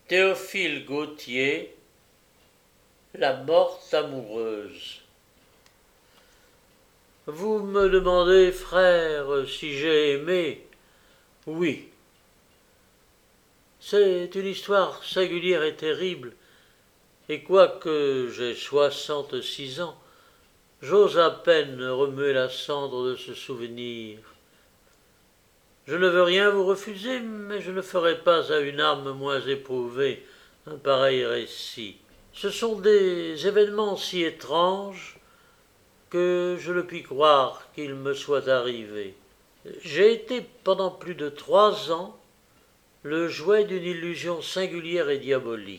Théophile Gautier, La morte amoureuse. Vous me demandez, frère, si j'ai aimé? Oui. C'est une histoire singulière et terrible, et quoique j'ai 66 ans, j'ose à peine remuer la cendre de ce souvenir. Je ne veux rien vous refuser, mais je ne ferai pas à une âme moins éprouvée un pareil récit. Ce sont des événements si étranges que je ne puis croire qu'ils me soient arrivés. J'ai été pendant plus de 3 ans le jouet d'une illusion singulière et diabolique.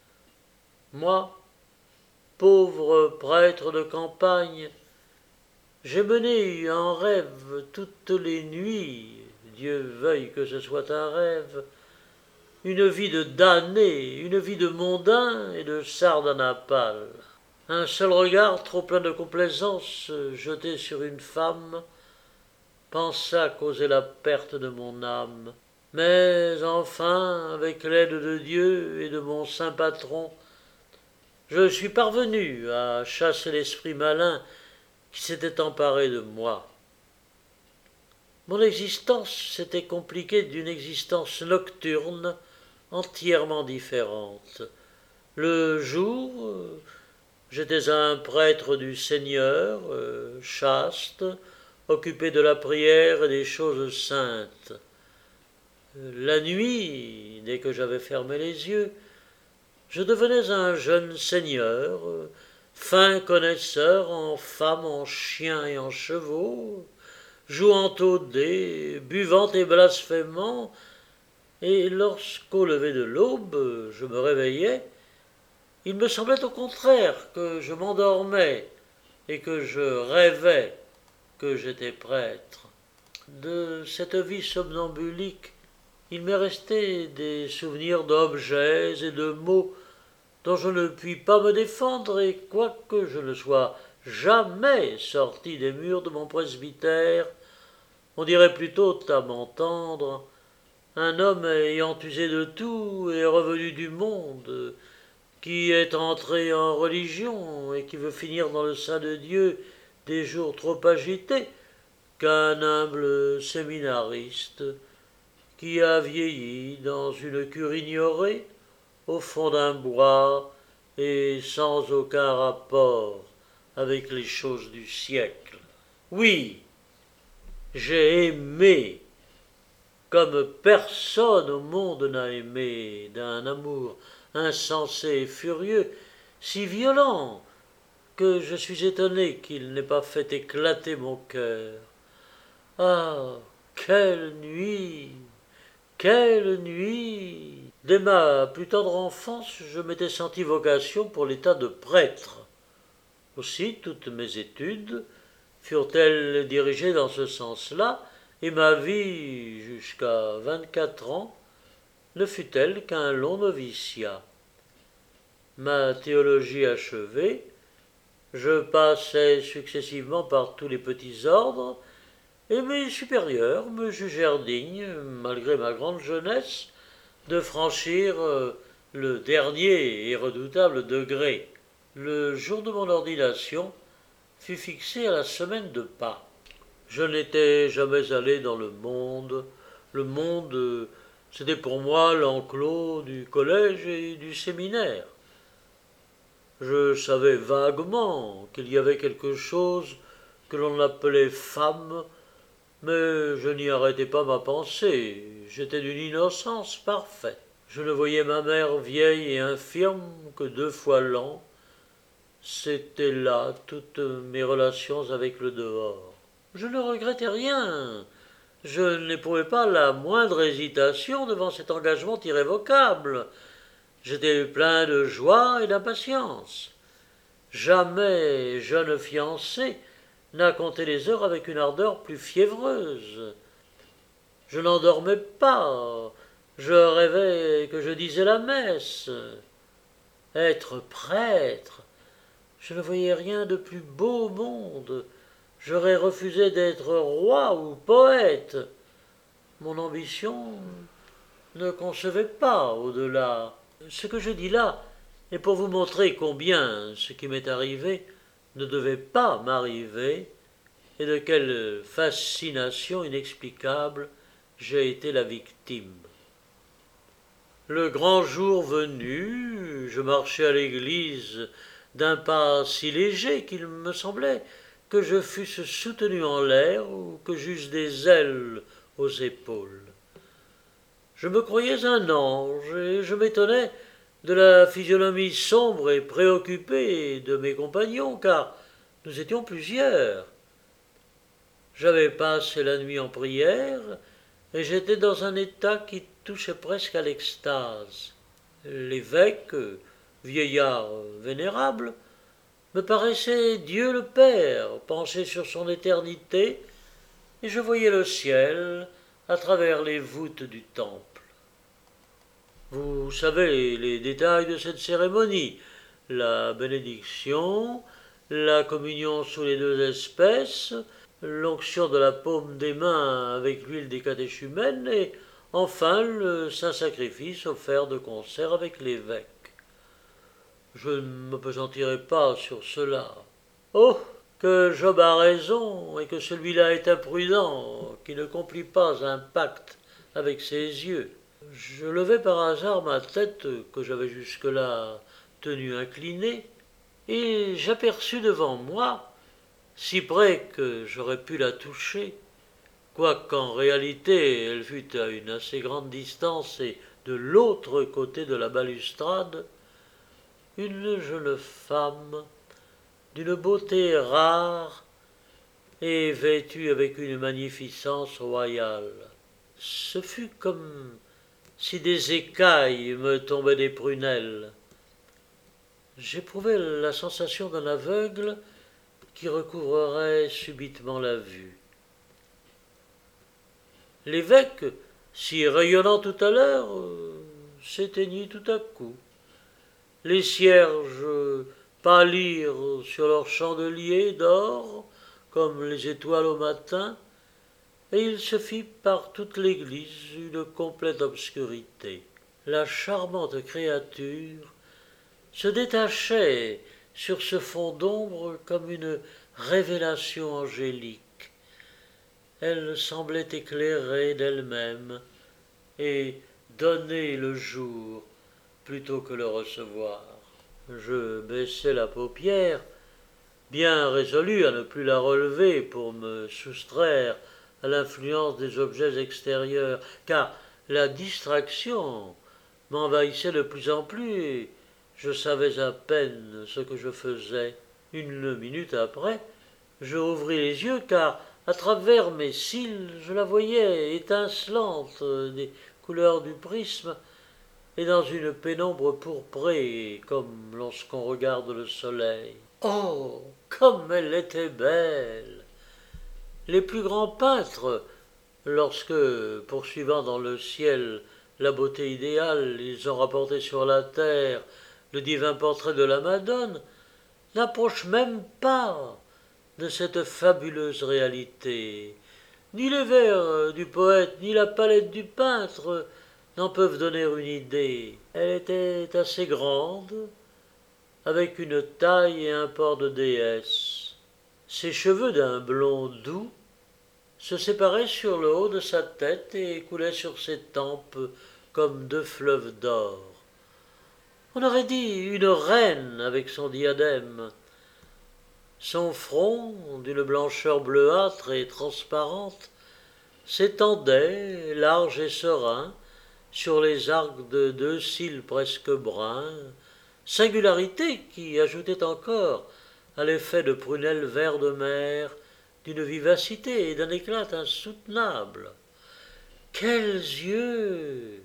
Moi, pauvre prêtre de campagne, j'ai mené en rêve toutes les nuits, Dieu veuille que ce soit un rêve, une vie de damné, une vie de mondain et de sardanapale. Un seul regard trop plein de complaisance jeté sur une femme pensa causer la perte de mon âme. Mais enfin, avec l'aide de Dieu et de mon saint patron, je suis parvenu à chasser l'esprit malin qui s'était emparé de moi. Mon existence s'était compliquée d'une existence nocturne entièrement différente. Le jour, j'étais un prêtre du Seigneur, chaste, occupé de la prière et des choses saintes. La nuit, dès que j'avais fermé les yeux, je devenais un jeune seigneur, fin connaisseur en femmes, en chiens et en chevaux, jouant au dé, buvant et blasphémant, et lorsqu'au lever de l'aube, je me réveillais, il me semblait au contraire que je m'endormais et que je rêvais que j'étais prêtre. De cette vie somnambulique, il m'est resté des souvenirs d'objets et de mots dont je ne puis pas me défendre, et quoique je ne sois jamais sorti des murs de mon presbytère, on dirait plutôt, à m'entendre, un homme ayant usé de tout et revenu du monde, qui est entré en religion et qui veut finir dans le sein de Dieu des jours trop agités, qu'un humble séminariste qui a vieilli dans une cure ignorée, au fond d'un bois et sans aucun rapport avec les choses du siècle. Oui, j'ai aimé comme personne au monde n'a aimé, d'un amour insensé et furieux, si violent que je suis étonné qu'il n'ait pas fait éclater mon cœur. Ah, quelle nuit! Quelle nuit! Dès ma plus tendre enfance, je m'étais senti vocation pour l'état de prêtre. Aussi, toutes mes études furent-elles dirigées dans ce sens-là, et ma vie, jusqu'à 24 ans, ne fut-elle qu'un long noviciat. Ma théologie achevée, je passai successivement par tous les petits ordres, et mes supérieurs me jugèrent digne, malgré ma grande jeunesse, de franchir le dernier et redoutable degré. Le jour de mon ordination fut fixé à la semaine de Pâques. Je n'étais jamais allé dans le monde. Le monde, c'était pour moi l'enclos du collège et du séminaire. Je savais vaguement qu'il y avait quelque chose que l'on appelait femme, mais je n'y arrêtais pas ma pensée. J'étais d'une innocence parfaite. Je ne voyais ma mère vieille et infirme que 2 fois l'an. C'étaient là toutes mes relations avec le dehors. Je ne regrettais rien. Je n'éprouvais pas la moindre hésitation devant cet engagement irrévocable. J'étais plein de joie et d'impatience. Jamais jeune fiancé n'a compté les heures avec une ardeur plus fiévreuse. Je n'en dormais pas. Je rêvais que je disais la messe. Être prêtre, je ne voyais rien de plus beau au monde. J'aurais refusé d'être roi ou poète. Mon ambition ne concevait pas au-delà. Ce que je dis là est pour vous montrer combien ce qui m'est arrivé ne devait pas m'arriver et de quelle fascination inexplicable j'ai été la victime. Le grand jour venu, je marchais à l'église d'un pas si léger qu'il me semblait que je fusse soutenu en l'air ou que j'eusse des ailes aux épaules. Je me croyais un ange et je m'étonnais de la physionomie sombre et préoccupée de mes compagnons, car nous étions plusieurs. J'avais passé la nuit en prière et j'étais dans un état qui touchait presque à l'extase. L'évêque, vieillard vénérable, me paraissait Dieu le Père, penché sur son éternité, et je voyais le ciel à travers les voûtes du temple. Vous savez les détails de cette cérémonie, la bénédiction, la communion sous les deux espèces, l'onction de la paume des mains avec l'huile des catéchumènes et enfin le saint sacrifice offert de concert avec l'évêque. Je ne m'appesantirai pas sur cela. Oh, que Job a raison et que celui-là est imprudent, qui ne complit pas un pacte avec ses yeux. Je levai par hasard ma tête, que j'avais jusque-là tenue inclinée, et j'aperçus devant moi, si près que j'aurais pu la toucher, quoiqu'en réalité elle fût à une assez grande distance et de l'autre côté de la balustrade, une jeune femme d'une beauté rare et vêtue avec une magnificence royale. Ce fut comme si des écailles me tombaient des prunelles. J'éprouvai la sensation d'un aveugle qui recouvrerait subitement la vue. L'évêque, si rayonnant tout à l'heure, s'éteignit tout à coup. Les cierges pâlirent sur leurs chandeliers d'or, comme les étoiles au matin, et il se fit par toute l'église une complète obscurité. La charmante créature se détachait sur ce fond d'ombre comme une révélation angélique. Elle semblait éclairer d'elle-même et donner le jour plutôt que le recevoir. Je baissai la paupière, bien résolu à ne plus la relever pour me soustraire à l'influence des objets extérieurs, car la distraction m'envahissait de plus en plus et je savais à peine ce que je faisais. Une minute après, je rouvris les yeux, car à travers mes cils, je la voyais étincelante des couleurs du prisme et dans une pénombre pourprée, comme lorsqu'on regarde le soleil. Oh, comme elle était belle! Les plus grands peintres, lorsque, poursuivant dans le ciel la beauté idéale, ils ont rapporté sur la terre le divin portrait de la Madone, n'approchent même pas de cette fabuleuse réalité. Ni les vers du poète, ni la palette du peintre n'en peuvent donner une idée. Elle était assez grande, avec une taille et un port de déesse. Ses cheveux d'un blond doux se séparaient sur le haut de sa tête et coulaient sur ses tempes comme deux fleuves d'or. On aurait dit une reine avec son diadème. Son front, d'une blancheur bleuâtre et transparente, s'étendait, large et serein, sur les arcs de deux cils presque bruns, singularité qui ajoutait encore à l'effet de prunelles vert de mer d'une vivacité et d'un éclat insoutenables. Quels yeux!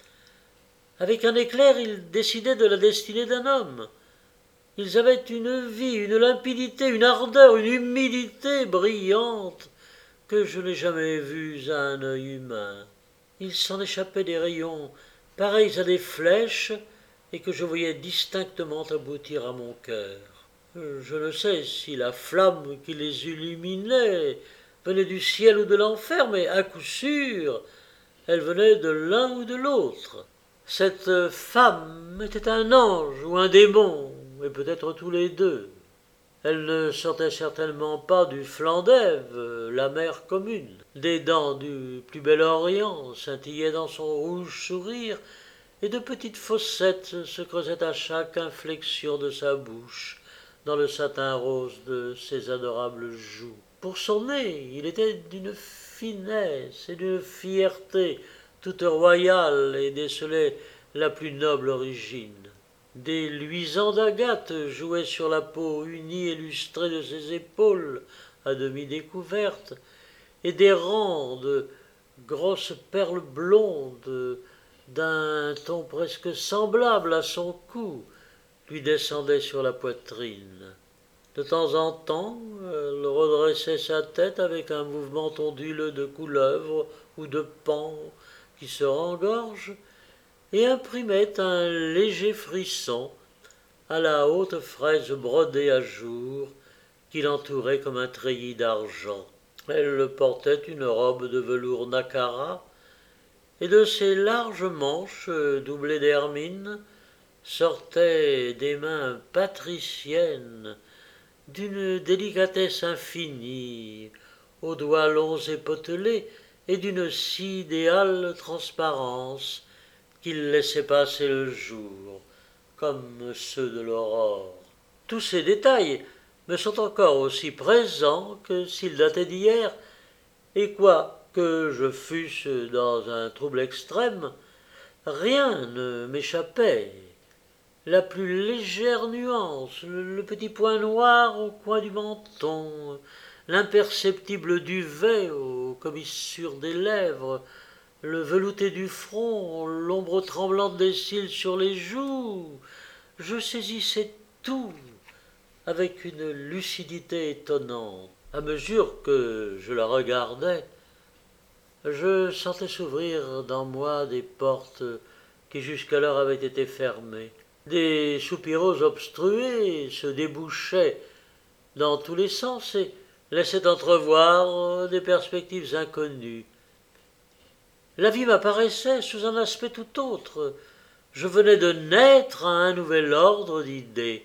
Avec un éclair, ils décidaient de la destinée d'un homme. Ils avaient une vie, une limpidité, une ardeur, une humilité brillante que je n'ai jamais vues à un œil humain. Il s'en échappait des rayons pareils à des flèches et que je voyais distinctement aboutir à mon cœur. Je ne sais si la flamme qui les illuminait venait du ciel ou de l'enfer, mais à coup sûr, elle venait de l'un ou de l'autre. Cette femme était un ange ou un démon, et peut-être tous les deux. Elle ne sortait certainement pas du flanc d'Ève, la mer commune. Des dents du plus bel Orient scintillaient dans son rouge sourire, et de petites fossettes se creusaient à chaque inflexion de sa bouche, dans le satin rose de ses adorables joues. Pour son nez, il était d'une finesse et d'une fierté toute royale et décelait la plus noble origine. Des luisants d'agate jouaient sur la peau unie et lustrée de ses épaules, à demi découvertes, et des rangs de grosses perles blondes d'un ton presque semblable à son cou lui descendaient sur la poitrine. De temps en temps, elle redressait sa tête avec un mouvement onduleux de couleuvre ou de paon qui se rengorge et imprimait un léger frisson à la haute fraise brodée à jour qui l'entourait comme un treillis d'argent. Elle portait une robe de velours nacara, et de ses larges manches doublées d'hermine sortaient des mains patriciennes d'une délicatesse infinie, aux doigts longs et potelés, et d'une si idéale transparence qu'ils laissaient passer le jour, comme ceux de l'aurore. Tous ces détails me sont encore aussi présents que s'ils dataient d'hier, et quoique je fusse dans un trouble extrême, rien ne m'échappait. La plus légère nuance, le petit point noir au coin du menton, l'imperceptible duvet aux commissures des lèvres, le velouté du front, l'ombre tremblante des cils sur les joues, je saisissais tout avec une lucidité étonnante. À mesure que je la regardais, je sentais s'ouvrir dans moi des portes qui jusqu'alors avaient été fermées. Des soupiraux obstrués se débouchaient dans tous les sens et laissaient entrevoir des perspectives inconnues. La vie m'apparaissait sous un aspect tout autre. Je venais de naître à un nouvel ordre d'idées.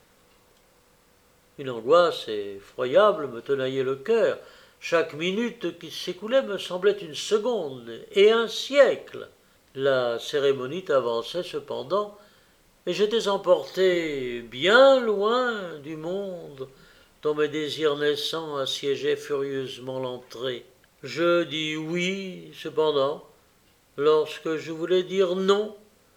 Une angoisse effroyable me tenaillait le cœur. Chaque minute qui s'écoulait me semblait une seconde et un siècle. La cérémonie avançait cependant, et j'étais emporté bien loin du monde dont mes désirs naissants assiégeaient furieusement l'entrée. Je dis oui, cependant, lorsque je voulais dire non,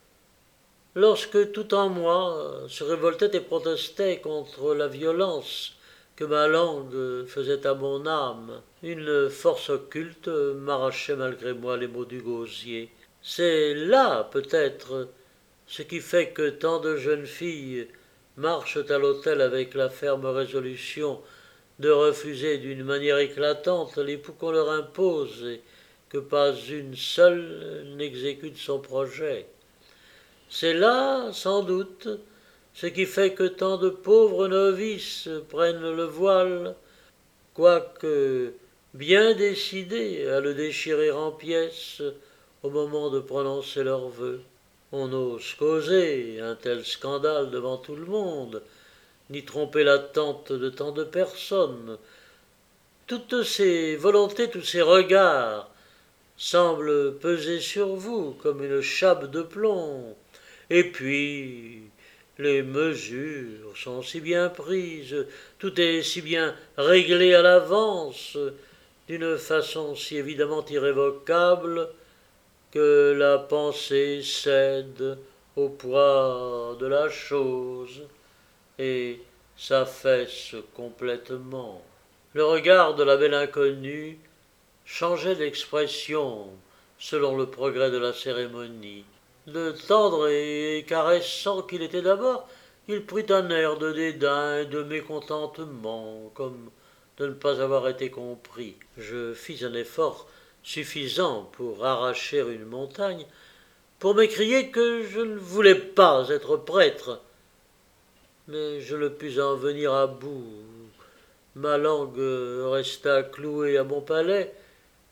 lorsque tout en moi se révoltait et protestait contre la violence que ma langue faisait à mon âme. Une force occulte m'arrachait malgré moi les mots du gosier. C'est là, peut-être, ce qui fait que tant de jeunes filles marchent à l'autel avec la ferme résolution de refuser d'une manière éclatante l'époux qu'on leur impose et que pas une seule n'exécute son projet. C'est là, sans doute, ce qui fait que tant de pauvres novices prennent le voile, quoique bien décidés à le déchirer en pièces au moment de prononcer leurs vœux. On n'ose causer un tel scandale devant tout le monde, ni tromper l'attente de tant de personnes. Toutes ces volontés, tous ces regards semblent peser sur vous comme une chape de plomb. Et puis, les mesures sont si bien prises, tout est si bien réglé à l'avance, d'une façon si évidemment irrévocable, que la pensée cède au poids de la chose et s'affaisse complètement. Le regard de la belle inconnue changeait d'expression selon le progrès de la cérémonie. De tendre et caressant qu'il était d'abord, il prit un air de dédain et de mécontentement, comme de ne pas avoir été compris. Je fis un effort suffisant pour arracher une montagne, pour m'écrier que je ne voulais pas être prêtre. Mais je ne pus en venir à bout. Ma langue resta clouée à mon palais,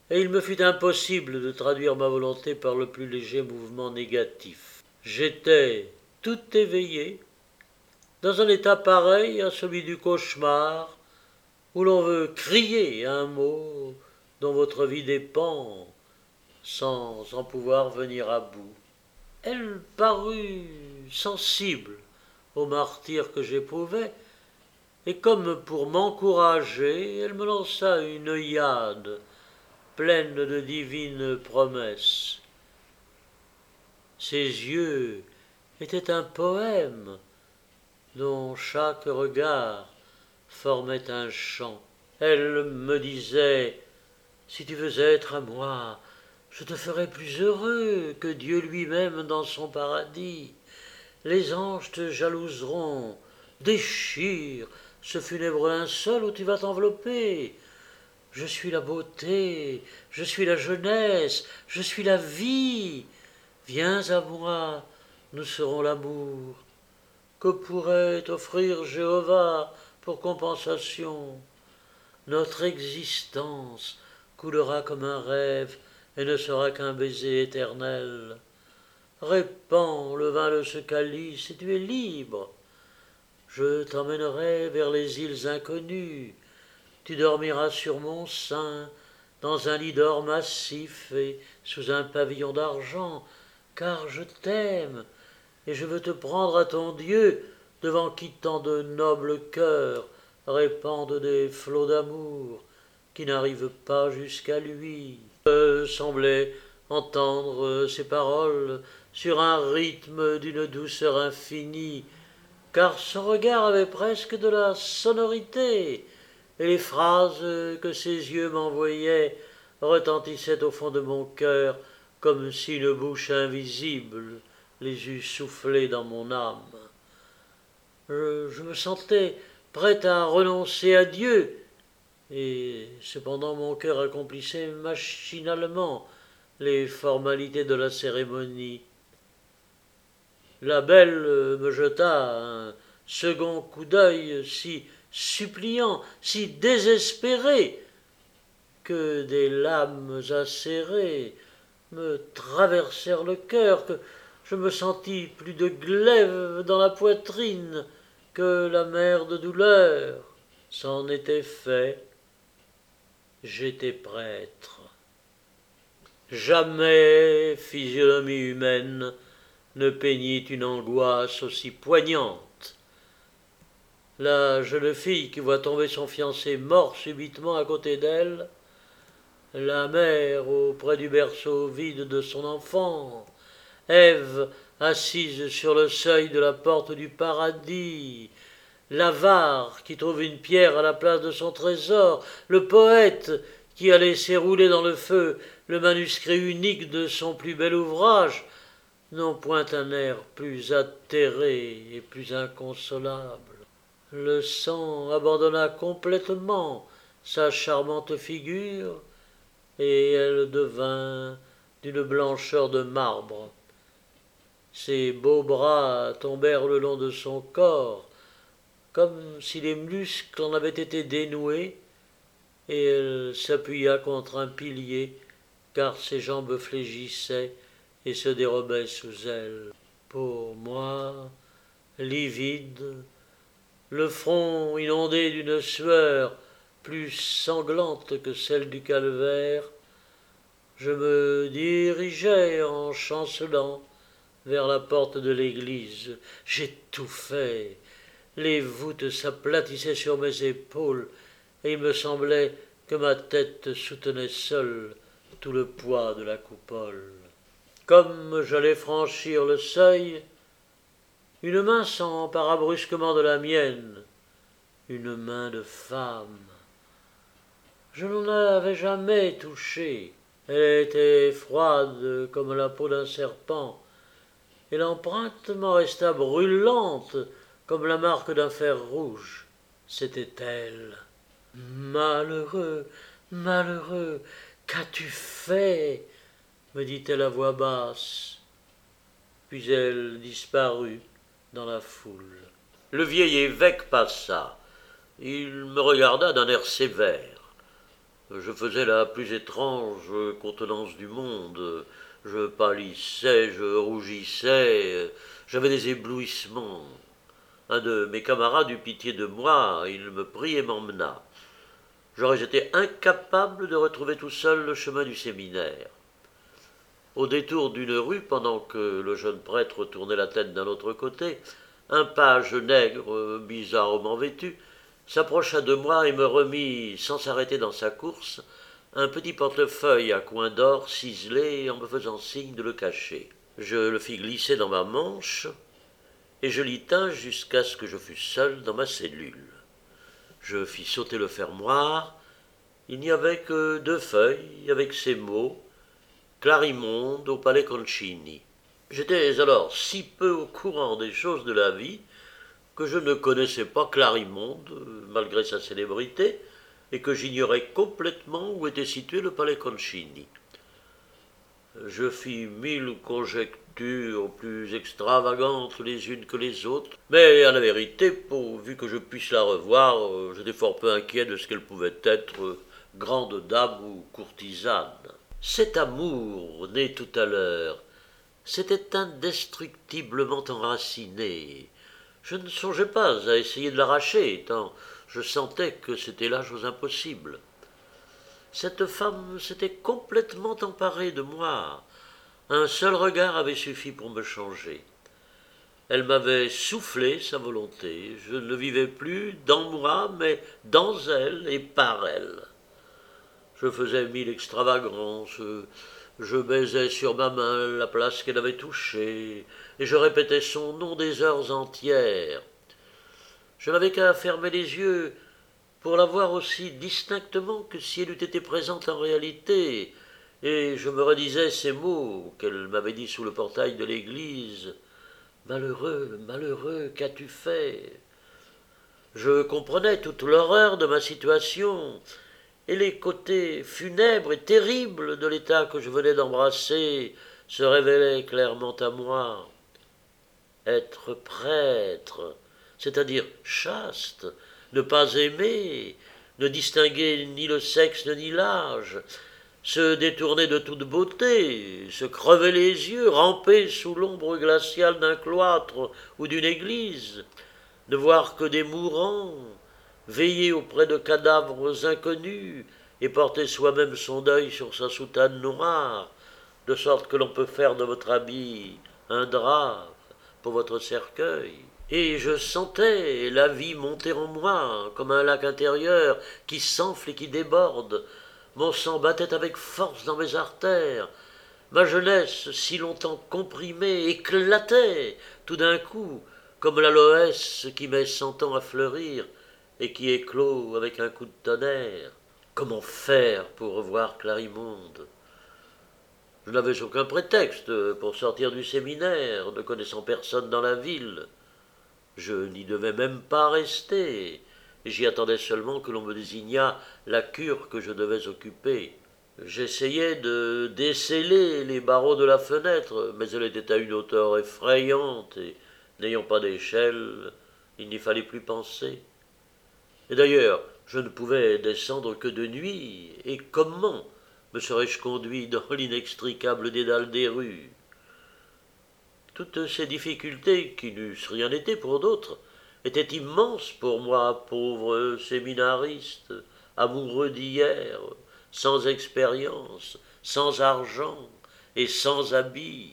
et il me fut impossible de traduire ma volonté par le plus léger mouvement négatif. J'étais tout éveillé, dans un état pareil à celui du cauchemar, où l'on veut crier un mot dont votre vie dépend, sans en pouvoir venir à bout. Elle parut sensible au martyre que j'éprouvais, et comme pour m'encourager, elle me lança une œillade pleine de divines promesses. Ses yeux étaient un poème dont chaque regard formait un chant. Elle me disait « Si tu veux être à moi, je te ferai plus heureux que Dieu lui-même dans son paradis. Les anges te jalouseront, déchire ce funèbre linceul où tu vas t'envelopper. Je suis la beauté, je suis la jeunesse, je suis la vie. Viens à moi, nous serons l'amour. Que pourrait offrir Jéhovah pour compensation? Notre existence coulera comme un rêve et ne sera qu'un baiser éternel. Répands le vin de ce calice et tu es libre. Je t'emmènerai vers les îles inconnues. Tu dormiras sur mon sein, dans un lit d'or massif et sous un pavillon d'argent, car je t'aime et je veux te prendre à ton Dieu, devant qui tant de nobles cœurs répandent des flots d'amour qui n'arrivent pas jusqu'à lui. Je semblais entendre ces paroles sur un rythme d'une douceur infinie, car son regard avait presque de la sonorité, et les phrases que ses yeux m'envoyaient retentissaient au fond de mon cœur comme si une bouche invisible les eût soufflées dans mon âme. Je me sentais prêt à renoncer à Dieu, et cependant mon cœur accomplissait machinalement les formalités de la cérémonie. La belle me jeta un second coup d'œil si suppliant, si désespéré, que des lames acérées me traversèrent le cœur, que je me sentis plus de glaive dans la poitrine que l'amère de douleur. C'en était fait, j'étais prêtre. Jamais physionomie humaine ne peignit une angoisse aussi poignante. La jeune fille qui voit tomber son fiancé mort subitement à côté d'elle, la mère auprès du berceau vide de son enfant, Ève assise sur le seuil de la porte du paradis, l'avare qui trouve une pierre à la place de son trésor, le poète qui a laissé rouler dans le feu le manuscrit unique de son plus bel ouvrage, n'ont point un air plus atterré et plus inconsolable. Le sang abandonna complètement sa charmante figure, et elle devint d'une blancheur de marbre. Ses beaux bras tombèrent le long de son corps, comme si les muscles en avaient été dénoués, et elle s'appuya contre un pilier, car ses jambes flégissaient et se dérobaient sous elle. Pour moi, livide, le front inondé d'une sueur plus sanglante que celle du calvaire, je me dirigeai en chancelant vers la porte de l'église. J'étouffais, les voûtes s'aplatissaient sur mes épaules, et il me semblait que ma tête soutenait seule tout le poids de la coupole. Comme j'allais franchir le seuil, une main s'empara brusquement de la mienne, une main de femme. Je n'en avais jamais touché. Elle était froide comme la peau d'un serpent, et l'empreinte m'en resta brûlante comme la marque d'un fer rouge. C'était elle. Malheureux, malheureux, qu'as-tu fait? Me dit-elle à voix basse. Puis elle disparut dans la foule. Le vieil évêque passa. Il me regarda d'un air sévère. Je faisais la plus étrange contenance du monde. Je pâlissais, je rougissais, j'avais des éblouissements. Un de mes camarades eut pitié de moi, il me prit et m'emmena. J'aurais été incapable de retrouver tout seul le chemin du séminaire. Au détour d'une rue, pendant que le jeune prêtre tournait la tête d'un autre côté, un page nègre, bizarrement vêtu, s'approcha de moi et me remit, sans s'arrêter dans sa course, un petit portefeuille à coins d'or ciselé en me faisant signe de le cacher. Je le fis glisser dans ma manche et je l'y tins jusqu'à ce que je fusse seul dans ma cellule. Je fis sauter le fermoir. Il n'y avait que 2 feuilles avec ces mots « Clarimonde au palais Concini ». J'étais alors si peu au courant des choses de la vie que je ne connaissais pas Clarimonde, malgré sa célébrité, et que j'ignorais complètement où était situé le palais Concini. Je fis 1000 conjectures plus extravagantes les unes que les autres, mais à la vérité, pourvu que je puisse la revoir, j'étais fort peu inquiet de ce qu'elle pouvait être, grande dame ou courtisane. Cet amour, né tout à l'heure, s'était indestructiblement enraciné. Je ne songeais pas à essayer de l'arracher, tant je sentais que c'était la chose impossible. Cette femme s'était complètement emparée de moi. Un seul regard avait suffi pour me changer. Elle m'avait soufflé sa volonté. Je ne vivais plus dans moi, mais dans elle et par elle. Je faisais 1000 extravagances. Je baisais sur ma main la place qu'elle avait touchée, et je répétais son nom des heures entières. Je n'avais qu'à fermer les yeux pour la voir aussi distinctement que si elle eût été présente en réalité, et je me redisais ces mots qu'elle m'avait dits sous le portail de l'église. « Malheureux, malheureux, qu'as-tu fait ?» Je comprenais toute l'horreur de ma situation, et les côtés funèbres et terribles de l'état que je venais d'embrasser se révélaient clairement à moi. Être prêtre, c'est-à-dire chaste, ne pas aimer, ne distinguer ni le sexe ni l'âge, se détourner de toute beauté, se crever les yeux, ramper sous l'ombre glaciale d'un cloître ou d'une église, ne voir que des mourants, veiller auprès de cadavres inconnus et porter soi-même son deuil sur sa soutane noire, de sorte que l'on peut faire de votre habit un drap pour votre cercueil. Et je sentais la vie monter en moi, comme un lac intérieur qui s'enfle et qui déborde. Mon sang battait avec force dans mes artères. Ma jeunesse, si longtemps comprimée, éclatait tout d'un coup, comme l'aloès qui met 100 ans à fleurir et qui éclot avec un coup de tonnerre. Comment faire pour revoir Clarimonde? Je n'avais aucun prétexte pour sortir du séminaire, ne connaissant personne dans la ville. Je n'y devais même pas rester, et j'y attendais seulement que l'on me désignât la cure que je devais occuper. J'essayais de desceller les barreaux de la fenêtre, mais elle était à une hauteur effrayante, et n'ayant pas d'échelle, il n'y fallait plus penser. Et d'ailleurs, je ne pouvais descendre que de nuit, et comment me serais-je conduit dans l'inextricable dédale des rues? Toutes ces difficultés, qui n'eussent rien été pour d'autres, étaient immenses pour moi, pauvre séminariste, amoureux d'hier, sans expérience, sans argent et sans habits.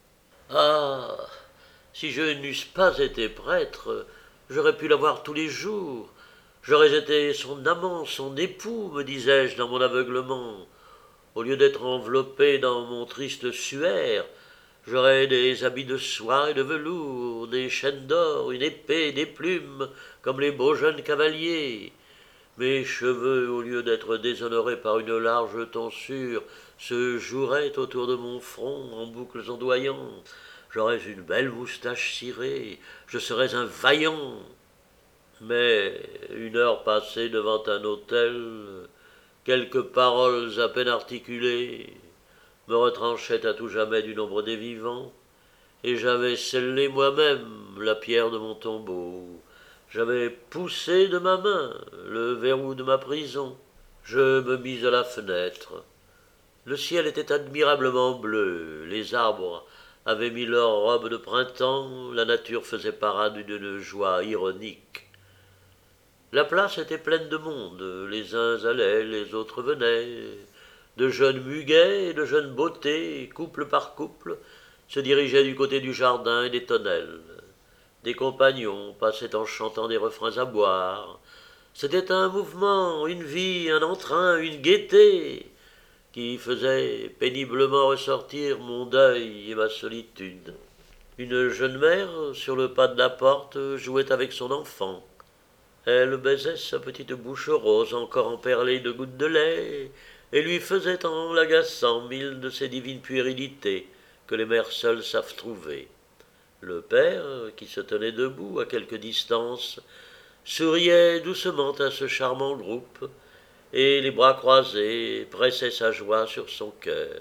Ah, si je n'eusse pas été prêtre, j'aurais pu la voir tous les jours. J'aurais été son amant, son époux, me disais-je dans mon aveuglement. Au lieu d'être enveloppé dans mon triste suaire, j'aurais des habits de soie et de velours, des chaînes d'or, une épée, des plumes, comme les beaux jeunes cavaliers. Mes cheveux, au lieu d'être déshonorés par une large tonsure, se joueraient autour de mon front en boucles ondoyantes. J'aurais une belle moustache cirée, je serais un vaillant. Mais, une heure passée devant un autel, quelques paroles à peine articulées me retranchaient à tout jamais du nombre des vivants, et j'avais scellé moi-même la pierre de mon tombeau. J'avais poussé de ma main le verrou de ma prison. Je me mis à la fenêtre. Le ciel était admirablement bleu, les arbres avaient mis leurs robes de printemps, la nature faisait parade d'une joie ironique. La place était pleine de monde, les uns allaient, les autres venaient, de jeunes muguets et de jeunes beautés, couple par couple, se dirigeaient du côté du jardin et des tonnelles. Des compagnons passaient en chantant des refrains à boire. C'était un mouvement, une vie, un entrain, une gaieté qui faisait péniblement ressortir mon deuil et ma solitude. Une jeune mère, sur le pas de la porte, jouait avec son enfant. Elle baisait sa petite bouche rose encore emperlée de gouttes de lait et lui faisait en l'agaçant mille de ces divines puérilités que les mères seules savent trouver. Le père, qui se tenait debout à quelque distance, souriait doucement à ce charmant groupe et, les bras croisés, pressait sa joie sur son cœur.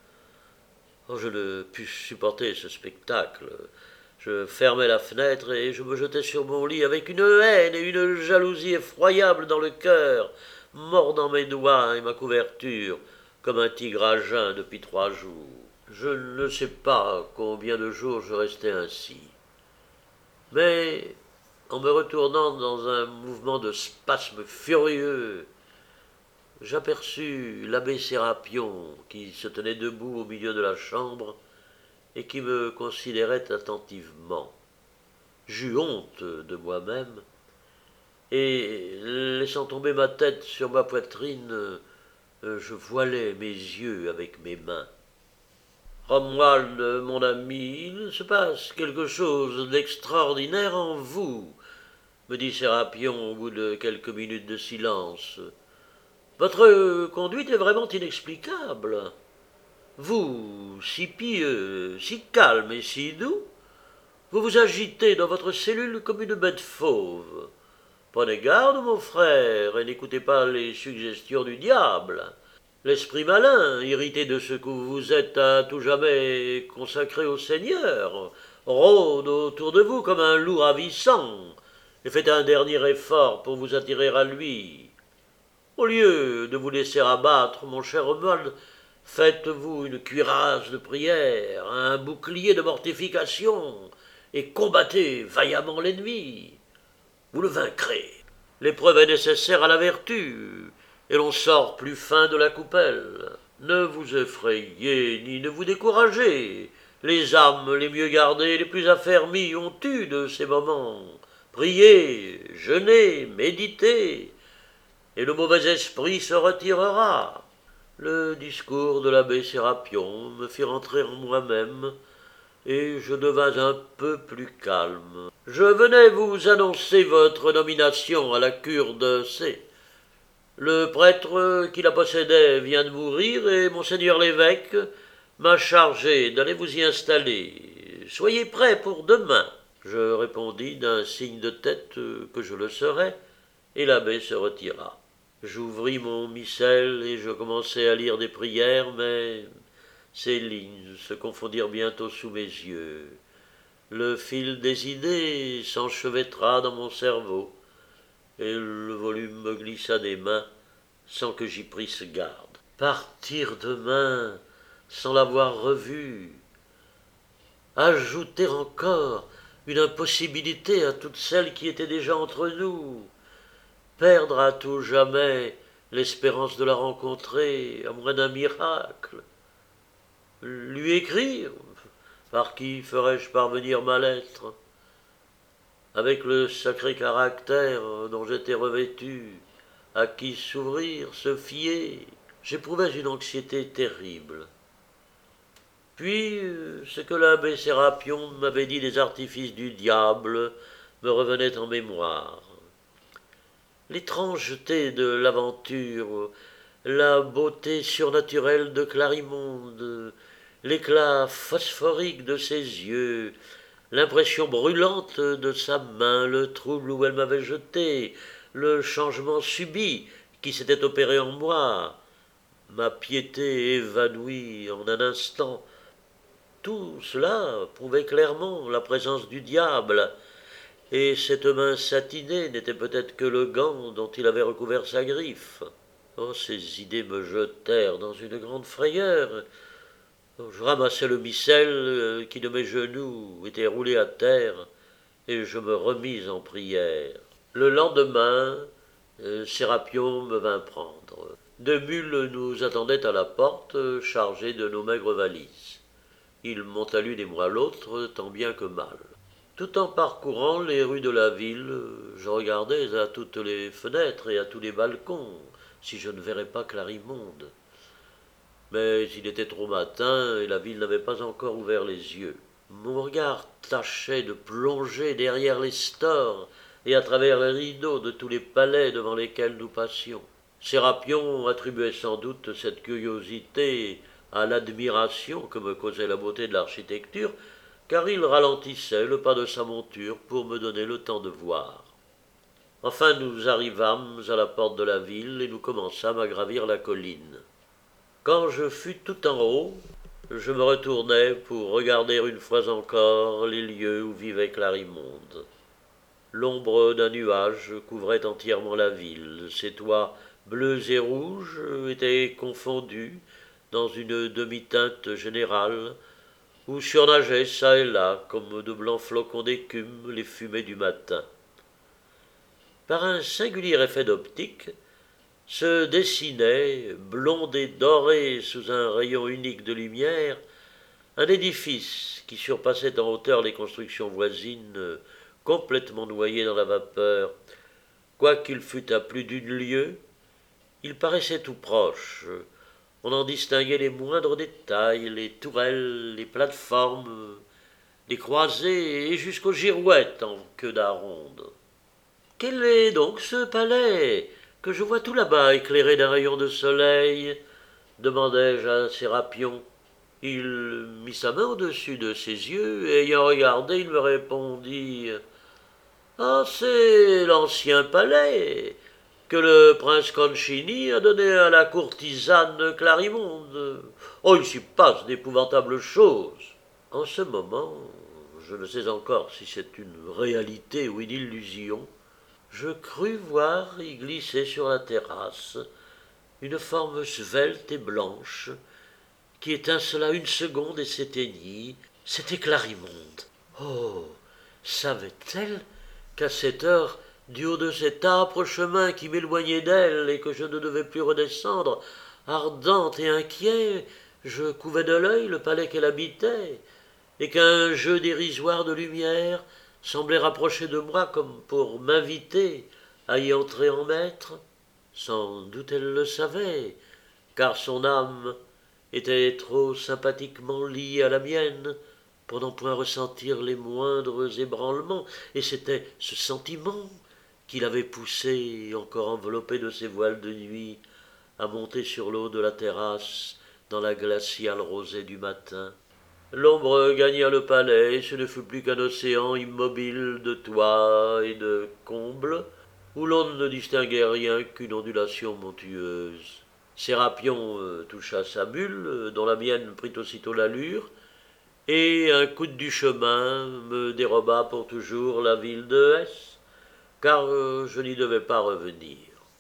Oh, je ne pus supporter ce spectacle. Je fermai la fenêtre et je me jetai sur mon lit avec une haine et une jalousie effroyables dans le cœur, mordant mes doigts et ma couverture comme un tigre à jeun depuis 3 jours. Je ne sais pas combien de jours je restai ainsi. Mais, en me retournant dans un mouvement de spasme furieux, j'aperçus l'abbé Sérapion qui se tenait debout au milieu de la chambre et qui me considérait attentivement. J'eus honte de moi-même, et, laissant tomber ma tête sur ma poitrine, je voilai mes yeux avec mes mains. Romuald, mon ami, il se passe quelque chose d'extraordinaire en vous, me dit Sérapion au bout de quelques minutes de silence. Votre conduite est vraiment inexplicable. Vous, si pieux, si calme et si doux, vous vous agitez dans votre cellule comme une bête fauve. Prenez garde, mon frère, et n'écoutez pas les suggestions du diable. L'esprit malin, irrité de ce que vous êtes à tout jamais consacré au Seigneur, rôde autour de vous comme un loup ravissant, et fait un dernier effort pour vous attirer à lui. Au lieu de vous laisser abattre, mon cher Romuald, faites-vous une cuirasse de prière, un bouclier de mortification, et combattez vaillamment l'ennemi. Vous le vaincrez. L'épreuve est nécessaire à la vertu, et l'on sort plus fin de la coupelle. Ne vous effrayez, ni ne vous découragez. Les âmes les mieux gardées, les plus affermies ont eu de ces moments. Priez, jeûnez, méditez, et le mauvais esprit se retirera. Le discours de l'abbé Sérapion me fit rentrer en moi-même, et je devins un peu plus calme. Je venais vous annoncer votre nomination à la cure de C. Le prêtre qui la possédait vient de mourir, et monseigneur l'évêque m'a chargé d'aller vous y installer. Soyez prêts pour demain. Je répondis d'un signe de tête que je le serais, et l'abbé se retira. J'ouvris mon missel et je commençai à lire des prières, mais ces lignes se confondirent bientôt sous mes yeux. Le fil des idées s'enchevêtra dans mon cerveau, et le volume me glissa des mains sans que j'y prisse garde. Partir demain sans l'avoir revu, ajouter encore une impossibilité à toutes celles qui étaient déjà entre nous, perdre à tout jamais l'espérance de la rencontrer, à moins d'un miracle. Lui écrire, par qui ferais-je parvenir ma lettre? Avec le sacré caractère dont j'étais revêtu, à qui s'ouvrir, se fier? J'éprouvais une anxiété terrible. Puis, ce que l'abbé Sérapion m'avait dit des artifices du diable me revenait en mémoire. L'étrangeté de l'aventure, la beauté surnaturelle de Clarimonde, l'éclat phosphorique de ses yeux, l'impression brûlante de sa main, le trouble où elle m'avait jeté, le changement subit qui s'était opéré en moi, ma piété évanouie en un instant, tout cela prouvait clairement la présence du diable, et cette main satinée n'était peut-être que le gant dont il avait recouvert sa griffe. Oh, ces idées me jetèrent dans une grande frayeur. Je ramassai le missel qui de mes genoux était roulé à terre, et je me remis en prière. Le lendemain, Sérapion me vint prendre. Deux mules nous attendaient à la porte, chargées de nos maigres valises. Il monta l'une et moi l'autre, tant bien que mal. Tout en parcourant les rues de la ville, je regardais à toutes les fenêtres et à tous les balcons, si je ne verrais pas Clarimonde. Mais il était trop matin et la ville n'avait pas encore ouvert les yeux. Mon regard tâchait de plonger derrière les stores et à travers les rideaux de tous les palais devant lesquels nous passions. Sérapion attribuait sans doute cette curiosité à l'admiration que me causait la beauté de l'architecture, car il ralentissait le pas de sa monture pour me donner le temps de voir. Enfin nous arrivâmes à la porte de la ville et nous commençâmes à gravir la colline. Quand je fus tout en haut, je me retournai pour regarder une fois encore les lieux où vivait Clarimonde. L'ombre d'un nuage couvrait entièrement la ville. Ses toits bleus et rouges étaient confondus dans une demi-teinte générale où surnageaient çà et là, comme de blancs flocons d'écume, les fumées du matin. Par un singulier effet d'optique, se dessinait, blonde et dorée sous un rayon unique de lumière, un édifice qui surpassait en hauteur les constructions voisines, complètement noyé dans la vapeur. Quoiqu'il fût à plus d'une lieue, il paraissait tout proche. On en distinguait les moindres détails, les tourelles, les plateformes, les croisées et jusqu'aux girouettes en queue d'aronde. Quel est donc ce palais que je vois tout là-bas éclairé d'un rayon de soleil? Demandai-je à Sérapion. Il mit sa main au-dessus de ses yeux, et ayant regardé, il me répondit « Ah, c'est l'ancien palais que le prince Concini a donné à la courtisane Clarimonde. Oh, il s'y passe d'épouvantables choses. » En ce moment, je ne sais encore si c'est une réalité ou une illusion, je crus voir y glisser sur la terrasse une forme svelte et blanche qui étincela une seconde et s'éteignit. C'était Clarimonde. Oh, savait-elle qu'à cette heure, du haut de cet âpre chemin qui m'éloignait d'elle et que je ne devais plus redescendre, ardente et inquiet, je couvais de l'œil le palais qu'elle habitait, et qu'un jeu dérisoire de lumière semblait rapprocher de moi comme pour m'inviter à y entrer en maître? Sans doute elle le savait, car son âme était trop sympathiquement liée à la mienne pour n'en point ressentir les moindres ébranlements, et c'était ce sentiment qui l'avait poussée, encore enveloppée de ses voiles de nuit, à monter sur l'eau de la terrasse dans la glaciale rosée du matin. L'ombre gagna le palais, et ce ne fut plus qu'un océan immobile de toits et de combles, où l'on ne distinguait rien qu'une ondulation montueuse. Sérapion toucha sa mule, dont la mienne prit aussitôt l'allure, et un coup du chemin me déroba pour toujours la ville de S, car je n'y devais pas revenir.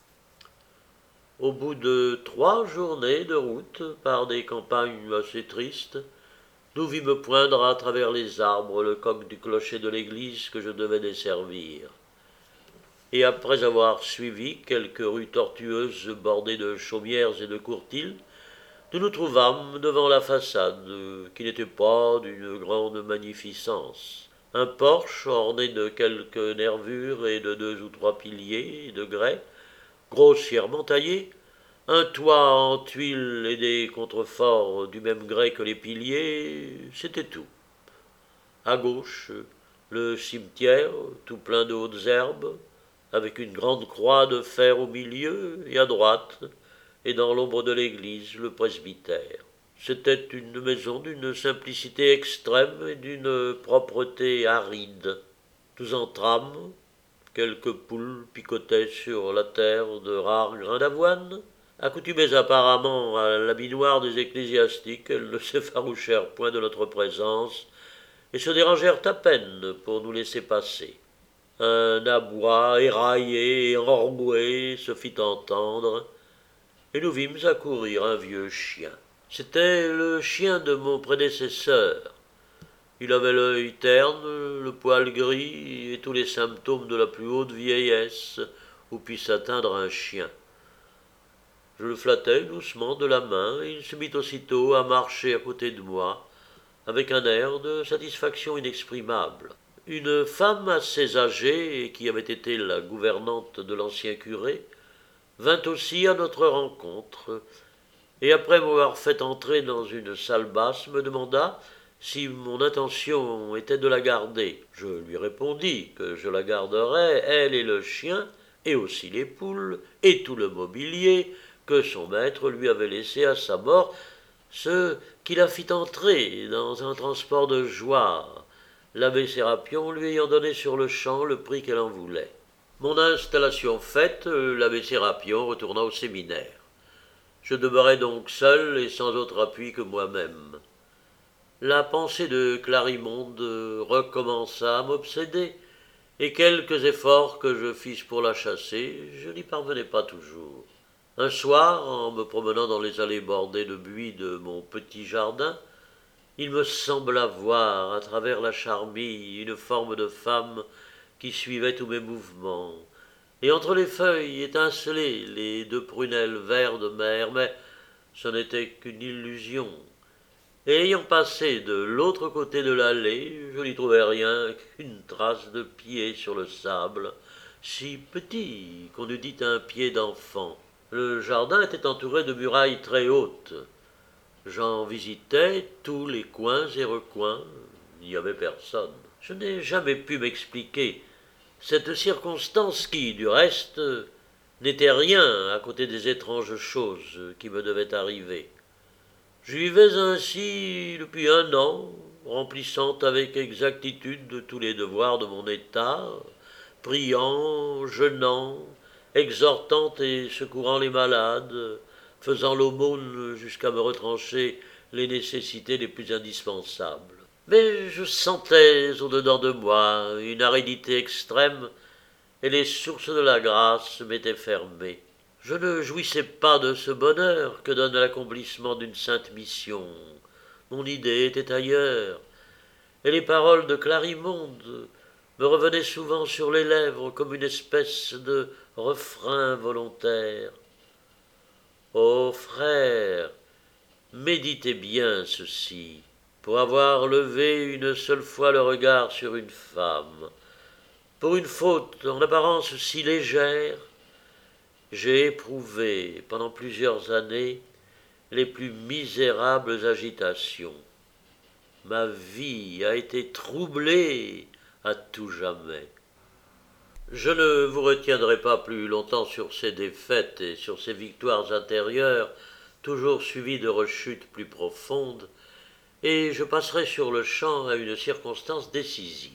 Au bout de 3 journées de route par des campagnes assez tristes, nous vîmes poindre à travers les arbres le coq du clocher de l'église que je devais desservir. Et après avoir suivi quelques rues tortueuses bordées de chaumières et de courtils, nous nous trouvâmes devant la façade, qui n'était pas d'une grande magnificence. Un porche orné de quelques nervures et de 2 ou 3 piliers de grès, grossièrement taillés, un toit en tuiles et des contreforts du même grès que les piliers, c'était tout. À gauche, le cimetière, tout plein de hautes herbes, avec une grande croix de fer au milieu, et à droite, et dans l'ombre de l'église, le presbytère. C'était une maison d'une simplicité extrême et d'une propreté aride. Nous entrâmes, quelques poules picotaient sur la terre de rares grains d'avoine. Accoutumées apparemment à l'habit des ecclésiastiques, elles ne s'effarouchèrent point de notre présence et se dérangèrent à peine pour nous laisser passer. Un aboi éraillé et enroué se fit entendre, et nous vîmes accourir un vieux chien. C'était le chien de mon prédécesseur. Il avait l'œil terne, le poil gris et tous les symptômes de la plus haute vieillesse où puisse atteindre un chien. Je le flattai doucement de la main et il se mit aussitôt à marcher à côté de moi avec un air de satisfaction inexprimable. Une femme assez âgée et qui avait été la gouvernante de l'ancien curé vint aussi à notre rencontre et après m'avoir fait entrer dans une salle basse me demanda si mon intention était de la garder. Je lui répondis que je la garderais, elle et le chien, et aussi les poules, et tout le mobilier que son maître lui avait laissé à sa mort, ce qui la fit entrer dans un transport de joie, l'abbé Sérapion lui ayant donné sur le champ le prix qu'elle en voulait. Mon installation faite, l'abbé Sérapion retourna au séminaire. Je demeurai donc seul et sans autre appui que moi-même. La pensée de Clarimonde recommença à m'obséder, et quelques efforts que je fisse pour la chasser, je n'y parvenais pas toujours. Un soir, en me promenant dans les allées bordées de buis de mon petit jardin, il me sembla voir, à travers la charmille, une forme de femme qui suivait tous mes mouvements, et entre les feuilles étincelaient les deux prunelles vert de mer, mais ce n'était qu'une illusion. Et ayant passé de l'autre côté de l'allée, je n'y trouvais rien qu'une trace de pied sur le sable, si petit qu'on eût dit un pied d'enfant. Le jardin était entouré de murailles très hautes. J'en visitais tous les coins et recoins. Il n'y avait personne. Je n'ai jamais pu m'expliquer cette circonstance qui, du reste, n'était rien à côté des étranges choses qui me devaient arriver. Je vivais ainsi depuis un an, remplissant avec exactitude tous les devoirs de mon état, priant, jeûnant, exhortant et secourant les malades, faisant l'aumône jusqu'à me retrancher les nécessités les plus indispensables. Mais je sentais au-dedans de moi une aridité extrême et les sources de la grâce m'étaient fermées. Je ne jouissais pas de ce bonheur que donne l'accomplissement d'une sainte mission. Mon idée était ailleurs, et les paroles de Clarimonde me revenaient souvent sur les lèvres comme une espèce de refrain volontaire. Ô frères, méditez bien ceci. Pour avoir levé une seule fois le regard sur une femme, pour une faute en apparence si légère, j'ai éprouvé pendant plusieurs années les plus misérables agitations. Ma vie a été troublée à tout jamais. Je ne vous retiendrai pas plus longtemps sur ces défaites et sur ces victoires intérieures, toujours suivies de rechutes plus profondes, et je passerai sur le champ à une circonstance décisive.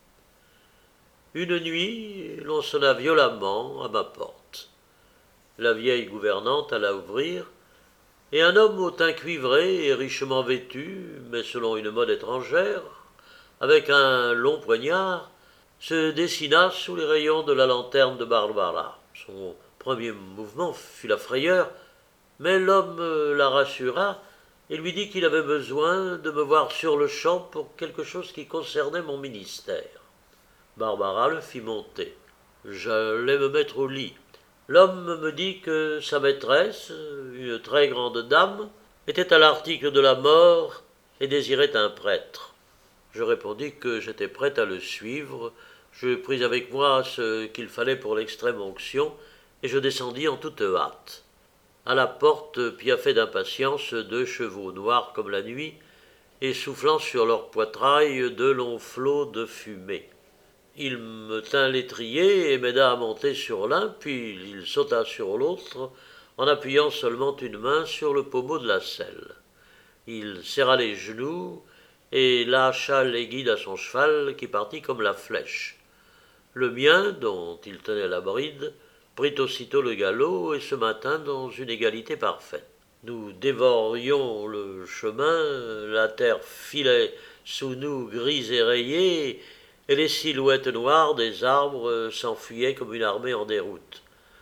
Une nuit, l'on sonna violemment à ma porte. La vieille gouvernante alla ouvrir, et un homme au teint cuivré et richement vêtu, mais selon une mode étrangère, avec un long poignard, se dessina sous les rayons de la lanterne de Barbara. Son premier mouvement fut la frayeur, mais l'homme la rassura et lui dit qu'il avait besoin de me voir sur-le-champ pour quelque chose qui concernait mon ministère. Barbara le fit monter. J'allais me mettre au lit. L'homme me dit que sa maîtresse, une très grande dame, était à l'article de la mort et désirait un prêtre. Je répondis que j'étais prêt à le suivre. Je pris avec moi ce qu'il fallait pour l'extrême onction et je descendis en toute hâte. À la porte piaffaient d'impatience deux chevaux noirs comme la nuit et soufflant sur leurs poitrails deux longs flots de fumée. Il me tint l'étrier et m'aida à monter sur l'un, puis il sauta sur l'autre en appuyant seulement une main sur le pommeau de la selle. Il serra les genoux et lâcha les guides à son cheval qui partit comme la flèche. Le mien, dont il tenait la bride, prit aussitôt le galop et se maintint dans une égalité parfaite. Nous dévorions le chemin, la terre filait sous nous grise et rayée, et les silhouettes noires des arbres s'enfuyaient comme une armée en déroute.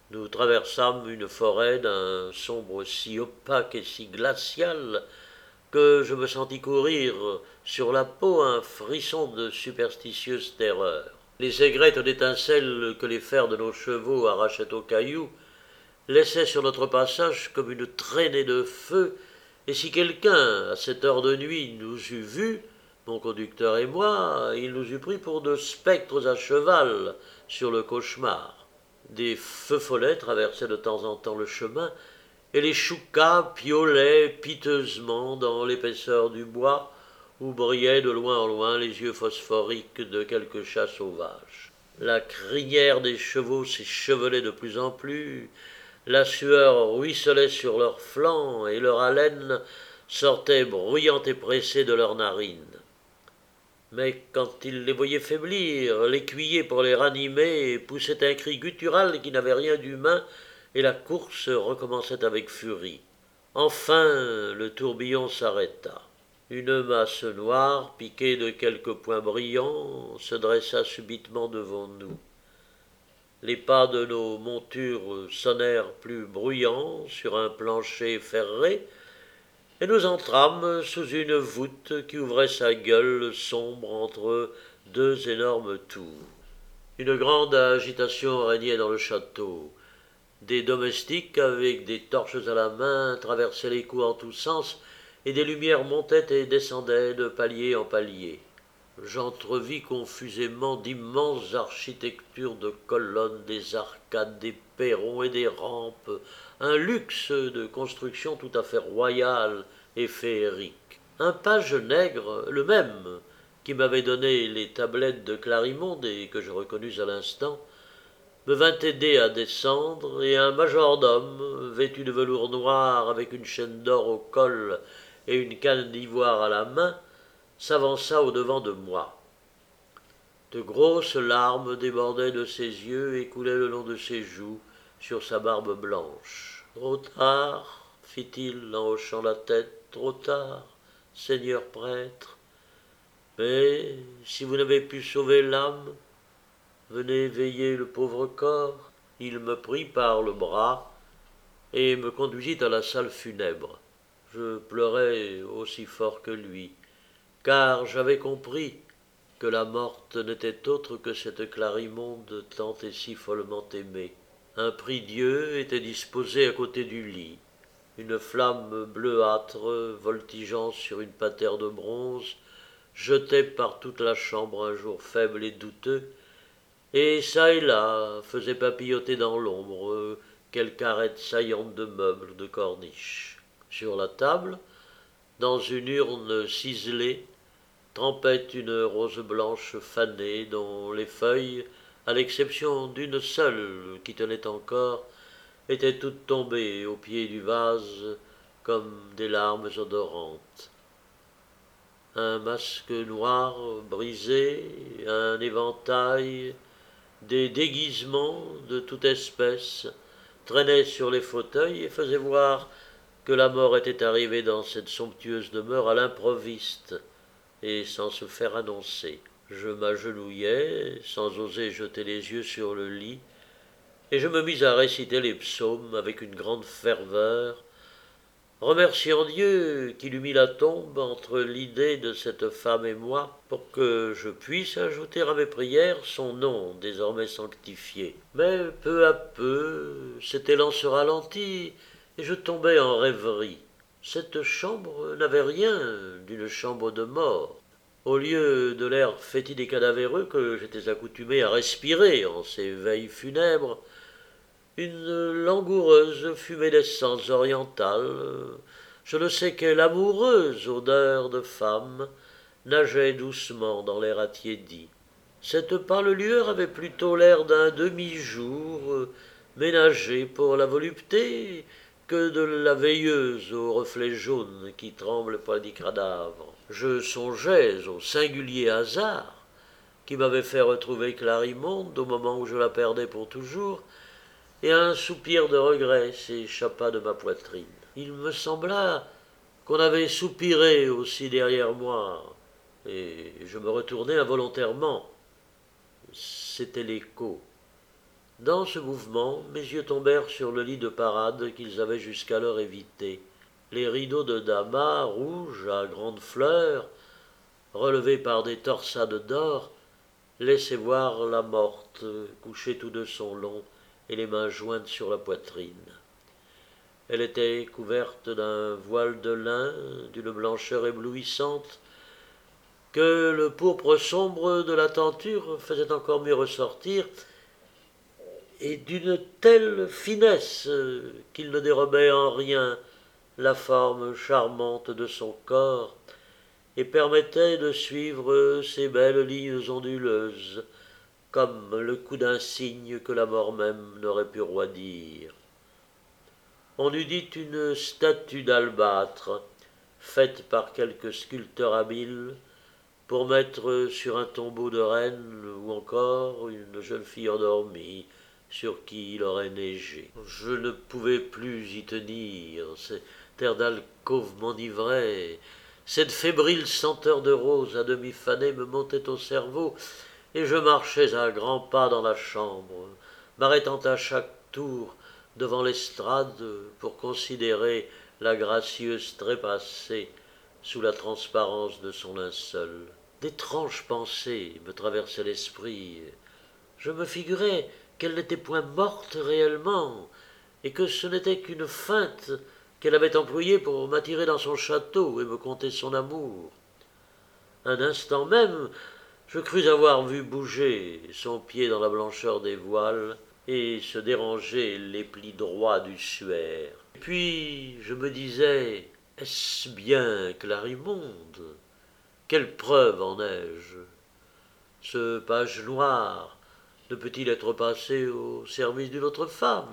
Nous traversâmes une forêt d'un sombre si opaque et si glacial que je me sentis courir sur la peau un frisson de superstitieuse terreur. Les aigrettes d'étincelles que les fers de nos chevaux arrachaient aux cailloux laissaient sur notre passage comme une traînée de feu, et si quelqu'un, à cette heure de nuit, nous eût vus, mon conducteur et moi, il nous eût pris pour deux spectres à cheval sur le cauchemar. Des feux follets traversaient de temps en temps le chemin, et les choucas piaulaient piteusement dans l'épaisseur du bois, où brillaient de loin en loin les yeux phosphoriques de quelques chats sauvages. La crinière des chevaux s'échevelait de plus en plus, la sueur ruisselait sur leurs flancs, et leur haleine sortait bruyante et pressée de leurs narines. Mais quand ils les voyaient faiblir, l'écuyer pour les ranimer poussait un cri guttural qui n'avait rien d'humain, et la course recommençait avec furie. Enfin, le tourbillon s'arrêta. Une masse noire, piquée de quelques points brillants, se dressa subitement devant nous. Les pas de nos montures sonnèrent plus bruyants sur un plancher ferré, et nous entrâmes sous une voûte qui ouvrait sa gueule sombre entre deux énormes tours. Une grande agitation régnait dans le château. Des domestiques avec des torches à la main traversaient les cours en tous sens, et des lumières montaient et descendaient de palier en palier. J'entrevis confusément d'immenses architectures de colonnes, des arcades, des perrons et des rampes, un luxe de construction tout à fait royal et féerique. Un page nègre, le même qui m'avait donné les tablettes de Clarimonde et que je reconnus à l'instant, me vint aider à descendre, et un majordome, vêtu de velours noir avec une chaîne d'or au col et une canne d'ivoire à la main, s'avança au-devant de moi. De grosses larmes débordaient de ses yeux et coulaient le long de ses joues sur sa barbe blanche. « Trop tard, fit-il en hochant la tête, trop tard, seigneur prêtre. Mais si vous n'avez pu sauver l'âme, venez veiller le pauvre corps. » Il me prit par le bras et me conduisit à la salle funèbre. Je pleurais aussi fort que lui, car j'avais compris que la morte n'était autre que cette Clarimonde tant et si follement aimée. Un prie-dieu était disposé à côté du lit. Une flamme bleuâtre, voltigeant sur une patère de bronze, jetait par toute la chambre un jour faible et douteux, et çà et là faisait papilloter dans l'ombre quelque arête saillante de meubles de corniche. Sur la table, dans une urne ciselée, trempait une rose blanche fanée dont les feuilles, à l'exception d'une seule qui tenait encore, étaient toutes tombées au pied du vase comme des larmes odorantes. Un masque noir brisé, un éventail, des déguisements de toute espèce traînaient sur les fauteuils et faisaient voir que la mort était arrivée dans cette somptueuse demeure à l'improviste et sans se faire annoncer. Je m'agenouillai, sans oser jeter les yeux sur le lit, et je me mis à réciter les psaumes avec une grande ferveur, remerciant Dieu qu'il eût mis la tombe entre l'idée de cette femme et moi, pour que je puisse ajouter à mes prières son nom désormais sanctifié. Mais peu à peu, cet élan se ralentit, et je tombai en rêverie. Cette chambre n'avait rien d'une chambre de mort. Au lieu de l'air fétide et cadavéreux que j'étais accoutumé à respirer en ces veilles funèbres, une langoureuse fumée d'essence orientale, je ne sais quelle amoureuse odeur de femme, nageait doucement dans l'air attiédi. Cette pâle lueur avait plutôt l'air d'un demi-jour, ménagé pour la volupté, que de la veilleuse aux reflets jaunes qui tremble près des cadavres. Je songeais au singulier hasard qui m'avait fait retrouver Clarimonde au moment où je la perdais pour toujours, et un soupir de regret s'échappa de ma poitrine. Il me sembla qu'on avait soupiré aussi derrière moi, et je me retournai involontairement. C'était l'écho. Dans ce mouvement, mes yeux tombèrent sur le lit de parade qu'ils avaient jusqu'alors évité. Les rideaux de damas rouges à grandes fleurs, relevés par des torsades d'or, laissaient voir la morte, couchée tout de son long, et les mains jointes sur la poitrine. Elle était couverte d'un voile de lin, d'une blancheur éblouissante, que le pourpre sombre de la tenture faisait encore mieux ressortir, et d'une telle finesse qu'il ne dérobait en rien la forme charmante de son corps, et permettait de suivre ses belles lignes onduleuses, comme le coup d'un cygne que la mort même n'aurait pu roidir. On eût dit une statue d'albâtre, faite par quelque sculpteur habile, pour mettre sur un tombeau de reine, ou encore une jeune fille endormie, sur qui il aurait neigé. Je ne pouvais plus y tenir, cet air d'alcôve m'enivrait, cette fébrile senteur de rose à demi fanée me montait au cerveau, et je marchais à grands pas dans la chambre, m'arrêtant à chaque tour devant l'estrade pour considérer la gracieuse trépassée sous la transparence de son linceul. D'étranges pensées me traversaient l'esprit. Je me figurais qu'elle n'était point morte réellement, et que ce n'était qu'une feinte qu'elle avait employée pour m'attirer dans son château et me conter son amour. Un instant même, je crus avoir vu bouger son pied dans la blancheur des voiles et se déranger les plis droits du suaire. Puis je me disais, est-ce bien Clarimonde? Quelle preuve en ai-je? Ce page noir ne peut-il être passé au service d'une autre femme?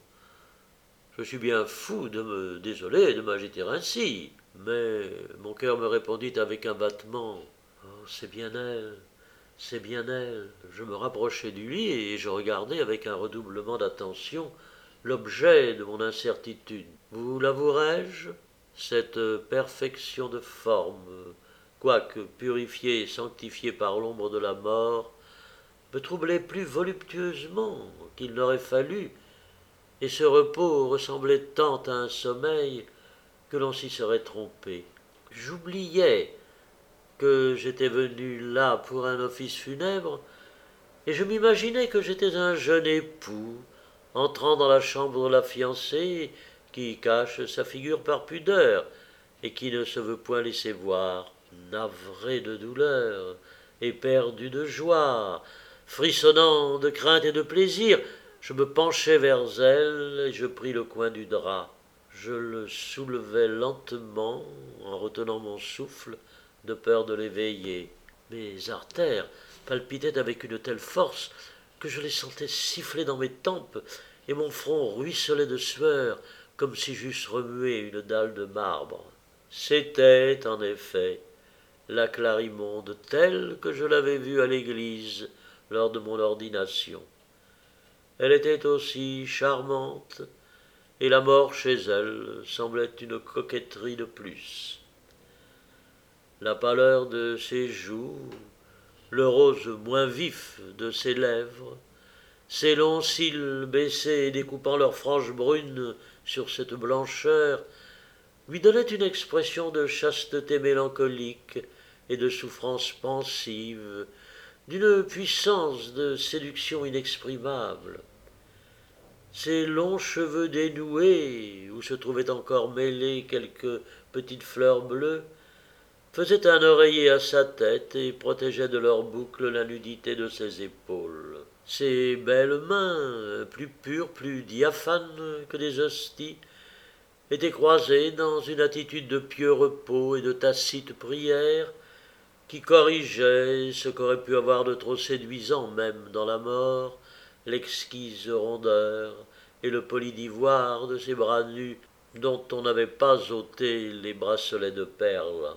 Je suis bien fou de me désoler et de m'agiter ainsi. Mais mon cœur me répondit avec un battement. Oh, c'est bien elle, c'est bien elle. Je me rapprochai du lit et je regardai avec un redoublement d'attention l'objet de mon incertitude. Vous l'avouerai-je, cette perfection de forme, quoique purifiée et sanctifiée par l'ombre de la mort, me troublait plus voluptueusement qu'il n'aurait fallu, et ce repos ressemblait tant à un sommeil que l'on s'y serait trompé. J'oubliais que j'étais venu là pour un office funèbre, et je m'imaginais que j'étais un jeune époux entrant dans la chambre de la fiancée qui cache sa figure par pudeur et qui ne se veut point laisser voir. Navré de douleur, éperdu de joie, frissonnant de crainte et de plaisir, je me penchai vers elle et je pris le coin du drap. Je le soulevai lentement en retenant mon souffle de peur de l'éveiller. Mes artères palpitaient avec une telle force que je les sentais siffler dans mes tempes et mon front ruisselait de sueur comme si j'eusse remué une dalle de marbre. C'était, en effet, la Clarimonde telle que je l'avais vue à l'église lors de mon ordination. Elle était aussi charmante, et la mort chez elle semblait une coquetterie de plus. La pâleur de ses joues, le rose moins vif de ses lèvres, ses longs cils baissés et découpant leurs franges brunes sur cette blancheur, lui donnaient une expression de chasteté mélancolique et de souffrance pensive, d'une puissance de séduction inexprimable. Ses longs cheveux dénoués, où se trouvaient encore mêlées quelques petites fleurs bleues, faisaient un oreiller à sa tête et protégeaient de leurs boucles la nudité de ses épaules. Ses belles mains, plus pures, plus diaphanes que des hosties, étaient croisées dans une attitude de pieux repos et de tacite prière, qui corrigeait ce qu'aurait pu avoir de trop séduisant même dans la mort, l'exquise rondeur et le poli d'ivoire de ses bras nus dont on n'avait pas ôté les bracelets de perles.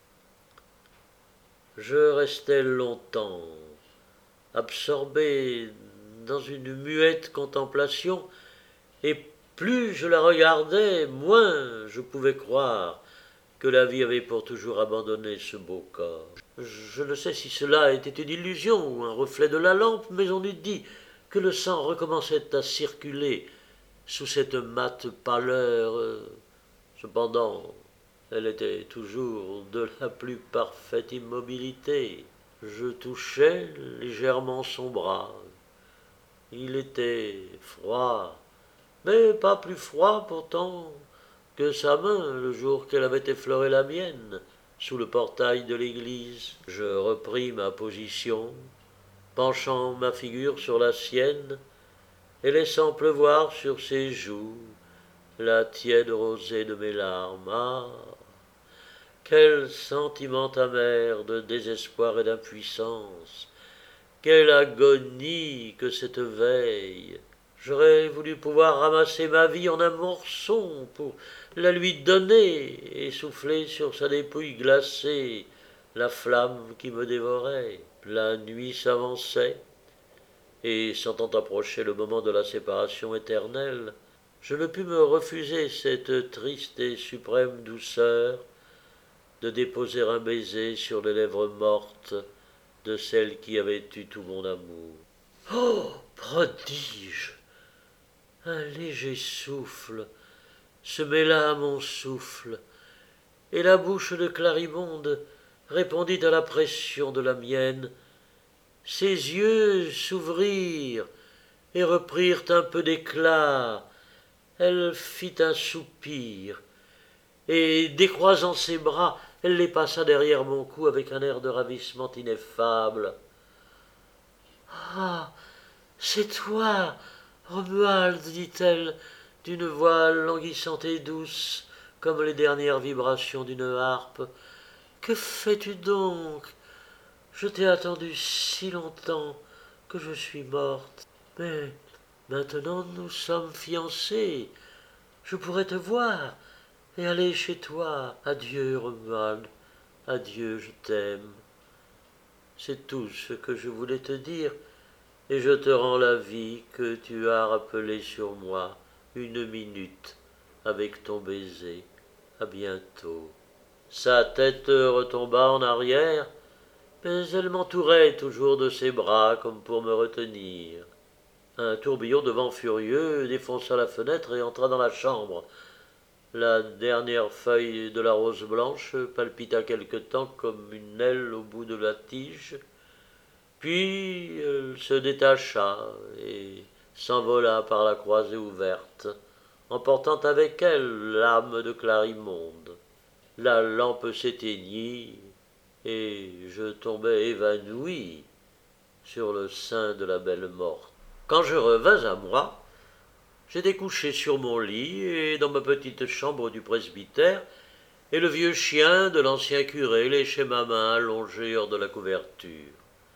Je restai longtemps, absorbé dans une muette contemplation, et plus je la regardais, moins je pouvais croire que la vie avait pour toujours abandonné ce beau corps. Je ne sais si cela était une illusion ou un reflet de la lampe, mais on eût dit que le sang recommençait à circuler sous cette mate pâleur. Cependant, elle était toujours de la plus parfaite immobilité. Je touchais légèrement son bras. Il était froid, mais pas plus froid pourtant que sa main le jour qu'elle avait effleuré la mienne sous le portail de l'église. Je repris ma position, penchant ma figure sur la sienne et laissant pleuvoir sur ses joues la tiède rosée de mes larmes. Ah, quel sentiment amer de désespoir et d'impuissance! Quelle agonie que cette veille! J'aurais voulu pouvoir ramasser ma vie en un morceau pour la lui donner et souffler sur sa dépouille glacée la flamme qui me dévorait. La nuit s'avançait, et sentant approcher le moment de la séparation éternelle, je ne pus me refuser cette triste et suprême douceur de déposer un baiser sur les lèvres mortes de celle qui avait eu tout mon amour. Oh, prodige! Un léger souffle se mêla à mon souffle, et la bouche de Clarimonde répondit à la pression de la mienne. Ses yeux s'ouvrirent et reprirent un peu d'éclat. Elle fit un soupir, et décroisant ses bras, elle les passa derrière mon cou avec un air de ravissement ineffable. Ah, c'est toi, Romuald, dit-elle, d'une voix languissante et douce, comme les dernières vibrations d'une harpe. Que fais-tu donc? Je t'ai attendu si longtemps que je suis morte. Mais maintenant nous sommes fiancés. Je pourrais te voir et aller chez toi. Adieu, Romuald. Adieu, je t'aime. C'est tout ce que je voulais te dire, et je te rends la vie que tu as rappelée sur moi 1 minute avec ton baiser. À bientôt. Sa tête retomba en arrière, mais elle m'entourait toujours de ses bras comme pour me retenir. Un tourbillon de vent furieux défonça la fenêtre et entra dans la chambre. La dernière feuille de la rose blanche palpita quelque temps comme une aile au bout de la tige, puis elle se détacha et s'envola par la croisée ouverte, emportant avec elle l'âme de Clarimonde. La lampe s'éteignit, et je tombai évanoui sur le sein de la belle morte. Quand je revins à moi, j'étais couché sur mon lit et dans ma petite chambre du presbytère, et le vieux chien de l'ancien curé léchait ma main allongée hors de la couverture.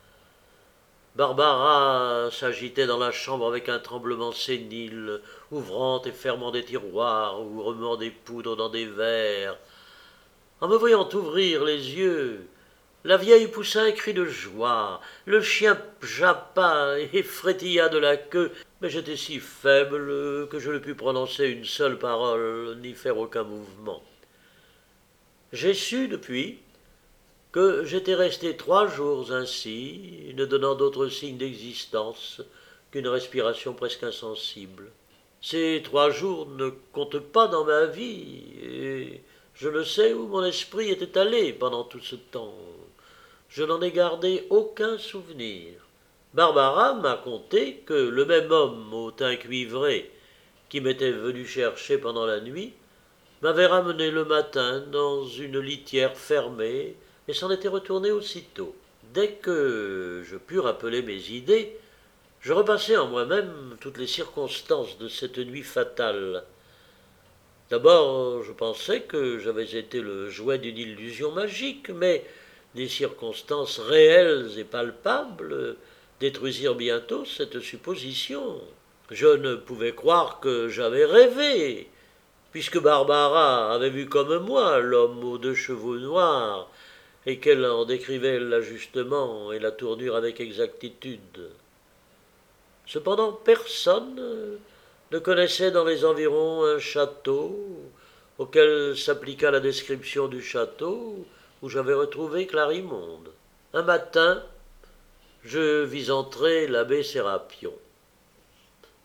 Barbara s'agitait dans la chambre avec un tremblement sénile, ouvrant et fermant des tiroirs ou remuant des poudres dans des verres. En me voyant ouvrir les yeux, la vieille poussa un cri de joie, le chien jappa et frétilla de la queue, mais j'étais si faible que je ne pus prononcer une seule parole, ni faire aucun mouvement. J'ai su depuis que j'étais resté 3 jours ainsi, ne donnant d'autre signe d'existence qu'une respiration presque insensible. Ces 3 jours ne comptent pas dans ma vie, et je ne sais où mon esprit était allé pendant tout ce temps. Je n'en ai gardé aucun souvenir. Barbara m'a conté que le même homme au teint cuivré qui m'était venu chercher pendant la nuit m'avait ramené le matin dans une litière fermée et s'en était retourné aussitôt. Dès que je pus rappeler mes idées, je repassai en moi-même toutes les circonstances de cette nuit fatale. D'abord, je pensais que j'avais été le jouet d'une illusion magique, mais des circonstances réelles et palpables détruisirent bientôt cette supposition. Je ne pouvais croire que j'avais rêvé, puisque Barbara avait vu comme moi l'homme aux 2 chevaux noirs, et qu'elle en décrivait l'ajustement et la tournure avec exactitude. Cependant, personne ne connaissait dans les environs un château auquel s'appliqua la description du château où j'avais retrouvé Clarimonde. Un matin, je vis entrer l'abbé Sérapion.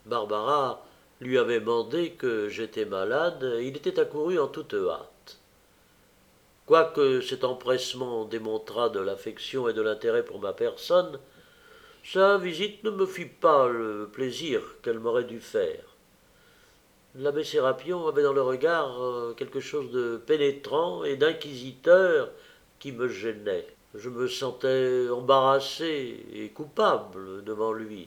Barbara lui avait mandé que j'étais malade, et il était accouru en toute hâte. Quoique cet empressement démontrât de l'affection et de l'intérêt pour ma personne, sa visite ne me fit pas le plaisir qu'elle m'aurait dû faire. L'abbé Sérapion avait dans le regard quelque chose de pénétrant et d'inquisiteur qui me gênait. Je me sentais embarrassé et coupable devant lui.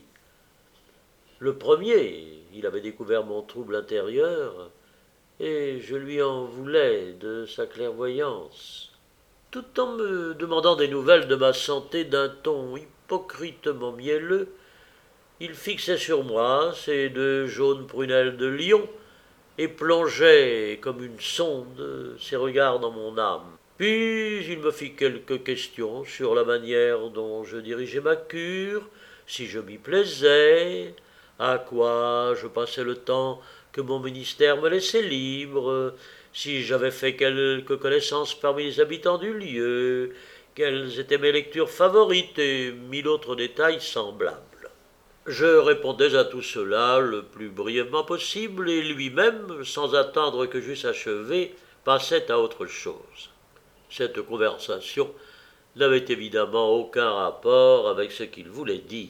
Le premier, il avait découvert mon trouble intérieur, et je lui en voulais de sa clairvoyance. Tout en me demandant des nouvelles de ma santé d'un ton hypocritement mielleux, il fixait sur moi ses deux jaunes prunelles de lion et plongeait comme une sonde ses regards dans mon âme. Puis il me fit quelques questions sur la manière dont je dirigeais ma cure, si je m'y plaisais, à quoi je passais le temps que mon ministère me laissait libre, si j'avais fait quelques connaissances parmi les habitants du lieu, quelles étaient mes lectures favorites et mille autres détails semblables. Je répondais à tout cela le plus brièvement possible, et lui-même, sans attendre que j'eusse achevé, passait à autre chose. Cette conversation n'avait évidemment aucun rapport avec ce qu'il voulait dire.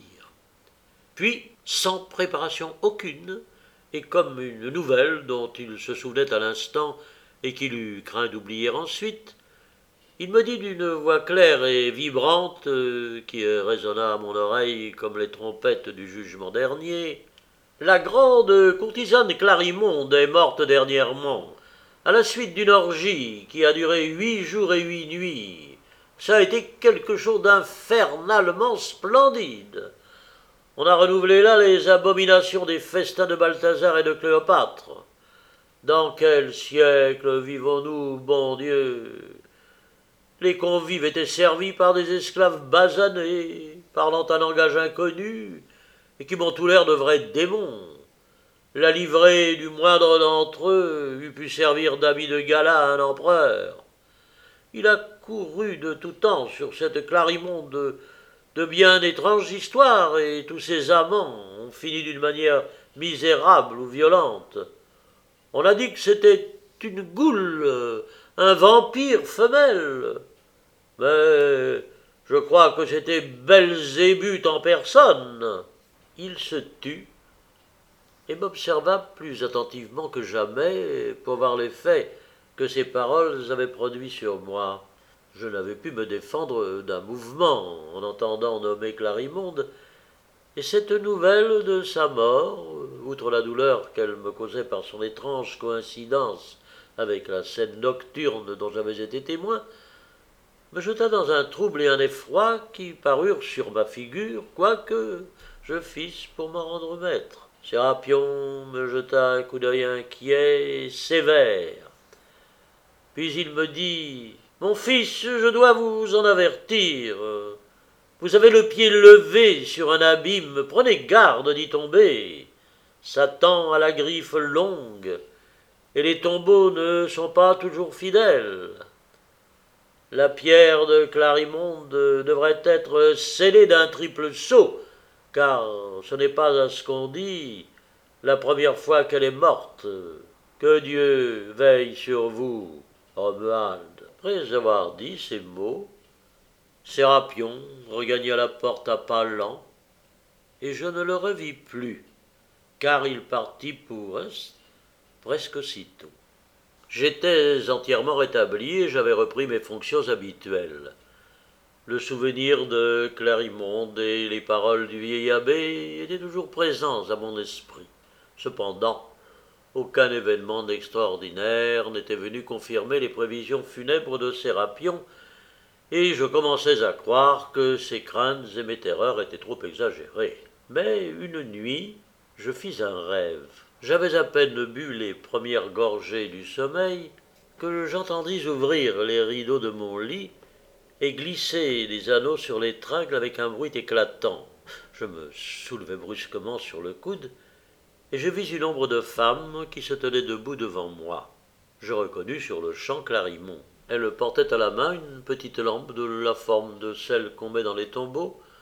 Puis, sans préparation aucune, et comme une nouvelle dont il se souvenait à l'instant et qu'il eut craint d'oublier ensuite, il me dit d'une voix claire et vibrante, qui résonna à mon oreille comme les trompettes du jugement dernier, « La grande courtisane Clarimonde est morte dernièrement, à la suite d'une orgie qui a duré 8 jours et 8 nuits. Ça a été quelque chose d'infernalement splendide. On a renouvelé là les abominations des festins de Balthazar et de Cléopâtre. Dans quel siècle vivons-nous, bon Dieu? Les convives étaient servis par des esclaves basanés, parlant un langage inconnu, et qui m'ont tout l'air de vrais démons. La livrée du moindre d'entre eux eût pu servir d'habit de gala à un empereur. Il a couru de tout temps sur cette Clarimonde de bien étranges histoires, et tous ses amants ont fini d'une manière misérable ou violente. On a dit que c'était une goule, un vampire femelle. Mais je crois que c'était Belzébuth en personne. » Il se tut et m'observa plus attentivement que jamais pour voir l'effet que ces paroles avaient produit sur moi. Je n'avais pu me défendre d'un mouvement en entendant nommer Clarimonde, et cette nouvelle de sa mort, outre la douleur qu'elle me causait par son étrange coïncidence avec la scène nocturne dont j'avais été témoin, me jeta dans un trouble et un effroi qui parurent sur ma figure, quoique je fisse pour m'en rendre maître. Sérapion me jeta un coup d'œil inquiet et sévère. Puis il me dit « Mon fils, je dois vous en avertir. Vous avez le pied levé sur un abîme, prenez garde d'y tomber. Satan a la griffe longue, et les tombeaux ne sont pas toujours fidèles. La pierre de Clarimonde devrait être scellée d'un triple sceau, car ce n'est pas à ce qu'on dit la première fois qu'elle est morte. Que Dieu veille sur vous, Romuald. » Après avoir dit ces mots, Sérapion regagna la porte à pas lents, et je ne le revis plus, car il partit pour Est presque aussitôt. J'étais entièrement rétabli et j'avais repris mes fonctions habituelles. Le souvenir de Clarimonde et les paroles du vieil abbé étaient toujours présents à mon esprit. Cependant, aucun événement d'extraordinaire n'était venu confirmer les prévisions funèbres de Sérapion, et je commençais à croire que ses craintes et mes terreurs étaient trop exagérées. Mais une nuit, je fis un rêve. J'avais à peine bu les premières gorgées du sommeil que j'entendis ouvrir les rideaux de mon lit et glisser les anneaux sur l'étringle avec un bruit éclatant. Je me soulevai brusquement sur le coude et je vis une ombre de femme qui se tenait debout devant moi. Je reconnus sur-le-champ Clarimonde. Elle portait à la main une petite lampe de la forme de celle qu'on met dans les tombeaux,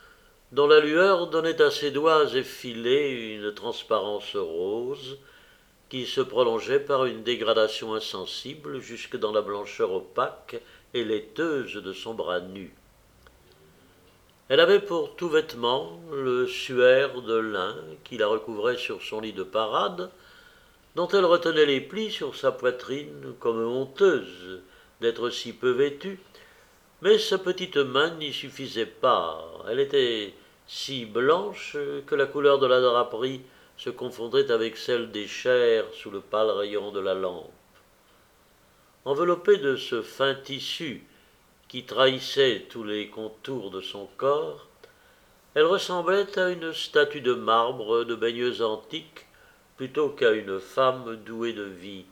dont la lueur donnait à ses doigts effilés une transparence rose qui se prolongeait par une dégradation insensible jusque dans la blancheur opaque et laiteuse de son bras nu. Elle avait pour tout vêtement le suaire de lin qui la recouvrait sur son lit de parade, dont elle retenait les plis sur sa poitrine comme honteuse d'être si peu vêtue, mais sa petite main n'y suffisait pas. Elle était si blanche que la couleur de la draperie se confondait avec celle des chairs sous le pâle rayon de la lampe. Enveloppée de ce fin tissu qui trahissait tous les contours de son corps, elle ressemblait à une statue de marbre de baigneuse antique plutôt qu'à une femme douée de vie.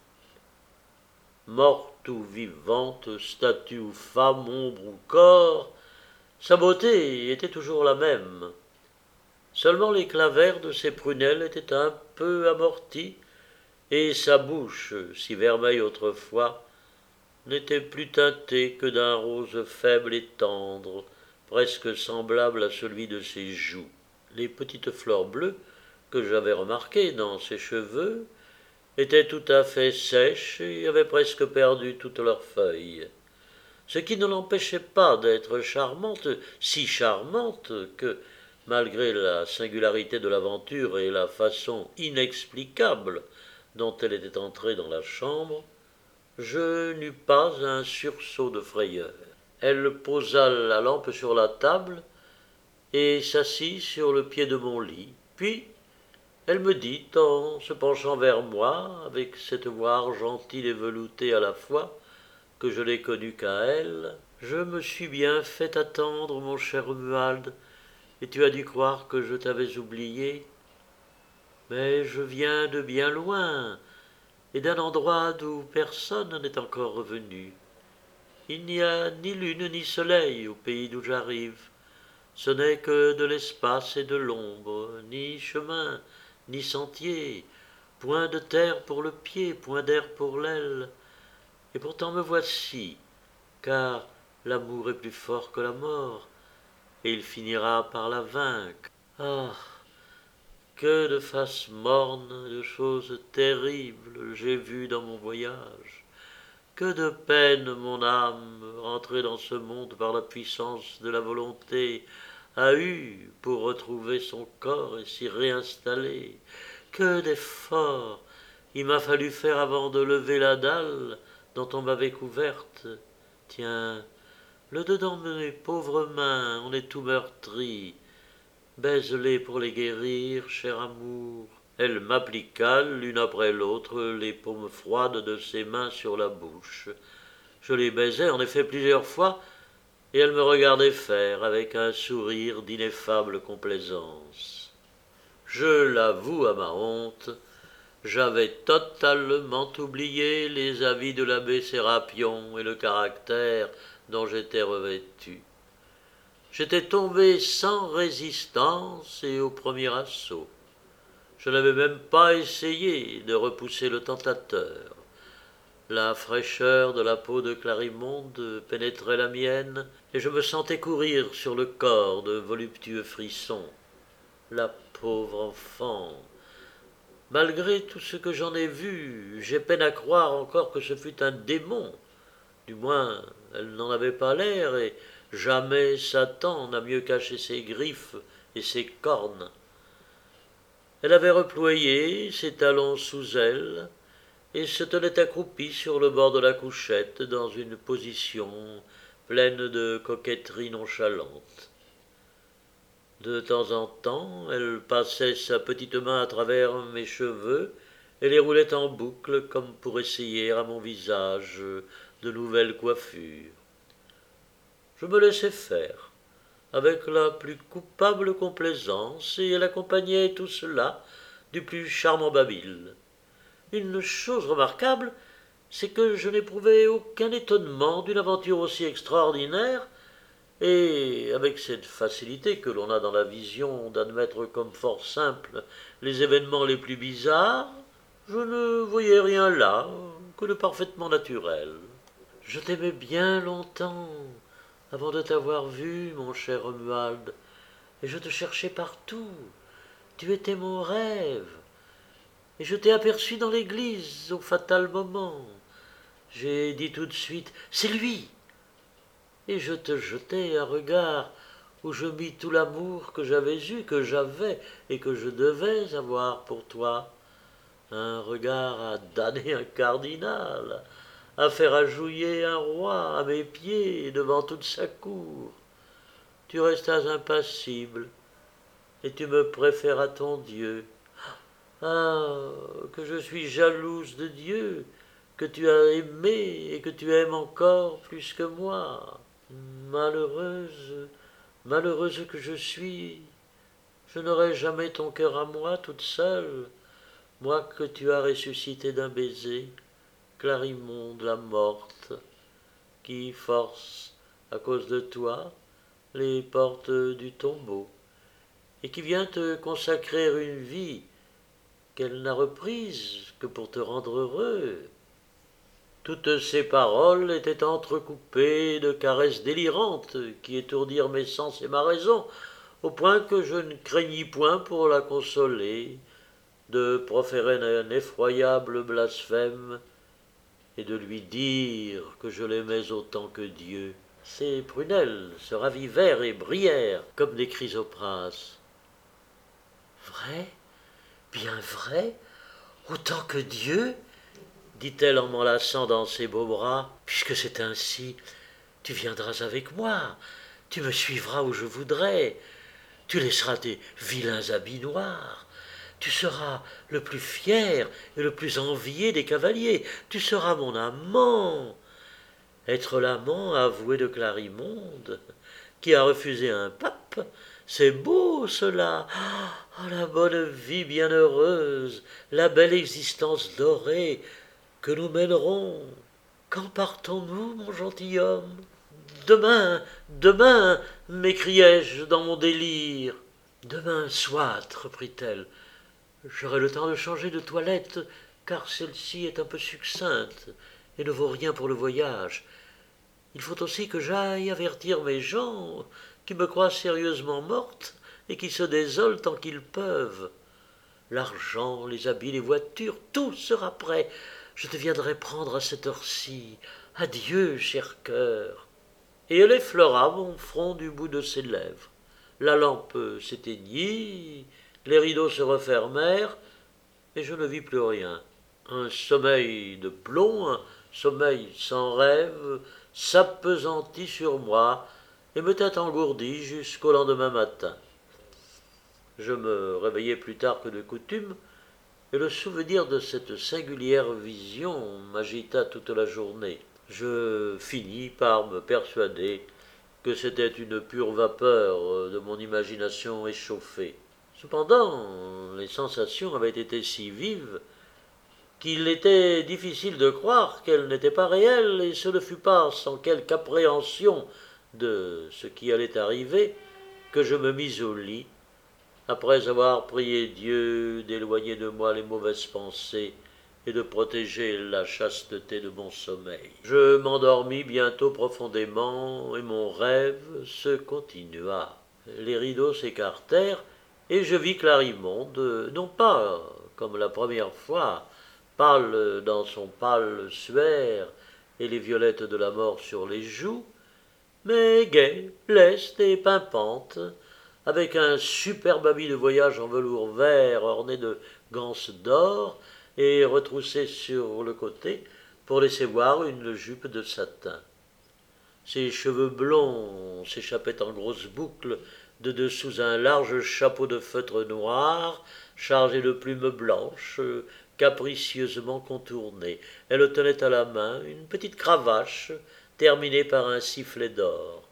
Morte ou vivante, statue ou femme, ombre ou corps, sa beauté était toujours la même. Seulement l'éclat vert de ses prunelles était un peu amorti, et sa bouche, si vermeille autrefois, n'était plus teintée que d'un rose faible et tendre, presque semblable à celui de ses joues. Les petites fleurs bleues que j'avais remarquées dans ses cheveux étaient tout à fait sèches et avaient presque perdu toutes leurs feuilles, ce qui ne l'empêchait pas d'être charmante, si charmante que, malgré la singularité de l'aventure et la façon inexplicable dont elle était entrée dans la chambre, je n'eus pas un sursaut de frayeur. Elle posa la lampe sur la table et s'assit sur le pied de mon lit. Puis elle me dit, en se penchant vers moi, avec cette voix argentine et veloutée à la fois, que je n'ai connue qu'à elle, « Je me suis bien fait attendre, mon cher Romuald, et tu as dû croire que je t'avais oublié. Mais je viens de bien loin, et d'un endroit d'où personne n'est encore revenu. Il n'y a ni lune ni soleil au pays d'où j'arrive. Ce n'est que de l'espace et de l'ombre, ni chemin, ni sentier, point de terre pour le pied, point d'air pour l'aile. Et pourtant me voici, car l'amour est plus fort que la mort, et il finira par la vaincre. Ah, que de faces mornes, de choses terribles j'ai vues dans mon voyage. Que de peine mon âme, rentrée dans ce monde par la puissance de la volonté, a eu pour retrouver son corps et s'y réinstaller. Que d'efforts il m'a fallu faire avant de lever la dalle dont on m'avait couverte. Tiens, le dedans de mes pauvres mains en est tout meurtri. Baise-les pour les guérir, cher amour. Elle m'appliqua l'une après l'autre les paumes froides de ses mains sur la bouche. Je les baisais en effet plusieurs fois, et elle me regardait faire avec un sourire d'ineffable complaisance. Je l'avoue à ma honte, j'avais totalement oublié les avis de l'abbé Sérapion et le caractère dont j'étais revêtu. J'étais tombé sans résistance et au premier assaut. Je n'avais même pas essayé de repousser le tentateur. La fraîcheur de la peau de Clarimonde pénétrait la mienne, et je me sentais courir sur le corps de voluptueux frissons. La pauvre enfant! Malgré tout ce que j'en ai vu, j'ai peine à croire encore que ce fût un démon. Du moins, elle n'en avait pas l'air, et jamais Satan n'a mieux caché ses griffes et ses cornes. Elle avait reployé ses talons sous elle, et se tenait accroupie sur le bord de la couchette dans une position pleine de coquetterie nonchalante. De temps en temps, elle passait sa petite main à travers mes cheveux et les roulait en boucle comme pour essayer à mon visage de nouvelles coiffures. Je me laissais faire, avec la plus coupable complaisance, et elle accompagnait tout cela du plus charmant babil. Une chose remarquable, c'est que je n'éprouvais aucun étonnement d'une aventure aussi extraordinaire, et avec cette facilité que l'on a dans la vision d'admettre comme fort simples les événements les plus bizarres, je ne voyais rien là que de parfaitement naturel. Je t'aimais bien longtemps, avant de t'avoir vu, mon cher Romuald, et je te cherchais partout. Tu étais mon rêve, et je t'ai aperçu dans l'église au fatal moment. J'ai dit tout de suite, c'est lui, et je te jetai un regard où je mis tout l'amour que j'avais eu, que j'avais et que je devais avoir pour toi. Un regard à damner un cardinal, à faire agenouiller un roi à mes pieds devant toute sa cour. Tu restas impassible, et tu me préféras ton Dieu. Ah, que je suis jalouse de Dieu, que tu as aimé et que tu aimes encore plus que moi. Malheureuse, malheureuse que je suis, je n'aurai jamais ton cœur à moi toute seule, moi que tu as ressuscité d'un baiser, Clarimonde la morte, qui force, à cause de toi, les portes du tombeau, et qui vient te consacrer une vie qu'elle n'a reprise que pour te rendre heureux. Toutes ces paroles étaient entrecoupées de caresses délirantes qui étourdirent mes sens et ma raison, au point que je ne craignis point pour la consoler de proférer un effroyable blasphème et de lui dire que je l'aimais autant que Dieu. Ses prunelles se ravivèrent et brillèrent comme des chrysoprases. Vrai, bien vrai, autant que Dieu, dit-elle en m'enlaçant dans ses beaux bras. Puisque c'est ainsi, tu viendras avec moi, tu me suivras où je voudrais, tu laisseras tes vilains habits noirs, tu seras le plus fier et le plus envié des cavaliers, tu seras mon amant. Être l'amant avoué de Clarimonde, qui a refusé un pape, c'est beau cela. Oh, la bonne vie bienheureuse, la belle existence dorée que nous mènerons. Quand partons-nous, mon gentilhomme? Demain, demain, m'écriai-je dans mon délire. Demain, soit, reprit-elle. J'aurai le temps de changer de toilette, car celle-ci est un peu succincte et ne vaut rien pour le voyage. Il faut aussi que j'aille avertir mes gens qui me croient sérieusement morte et qui se désolent tant qu'ils peuvent. L'argent, les habits, les voitures, tout sera prêt. Je te viendrai prendre à cette heure-ci. Adieu, cher cœur. Et elle effleura mon front du bout de ses lèvres. La lampe s'éteignit, les rideaux se refermèrent, et je ne vis plus rien. Un sommeil de plomb, un sommeil sans rêve, s'appesantit sur moi et me tint engourdi jusqu'au lendemain matin. Je me réveillai plus tard que de coutume, et le souvenir de cette singulière vision m'agita toute la journée. Je finis par me persuader que c'était une pure vapeur de mon imagination échauffée. Cependant, les sensations avaient été si vives qu'il était difficile de croire qu'elles n'étaient pas réelles, et ce ne fut pas sans quelque appréhension de ce qui allait arriver que je me mis au lit, après avoir prié Dieu d'éloigner de moi les mauvaises pensées et de protéger la chasteté de mon sommeil. Je m'endormis bientôt profondément, et mon rêve se continua. Les rideaux s'écartèrent, et je vis Clarimonde, non pas, comme la première fois, pâle dans son pâle suaire et les violettes de la mort sur les joues, mais gaie, leste et pimpante, avec un superbe habit de voyage en velours vert orné de ganses d'or et retroussé sur le côté pour laisser voir une jupe de satin. Ses cheveux blonds s'échappaient en grosses boucles de dessous un large chapeau de feutre noir chargé de plumes blanches capricieusement contournées. Elle tenait à la main une petite cravache terminée par un sifflet d'or.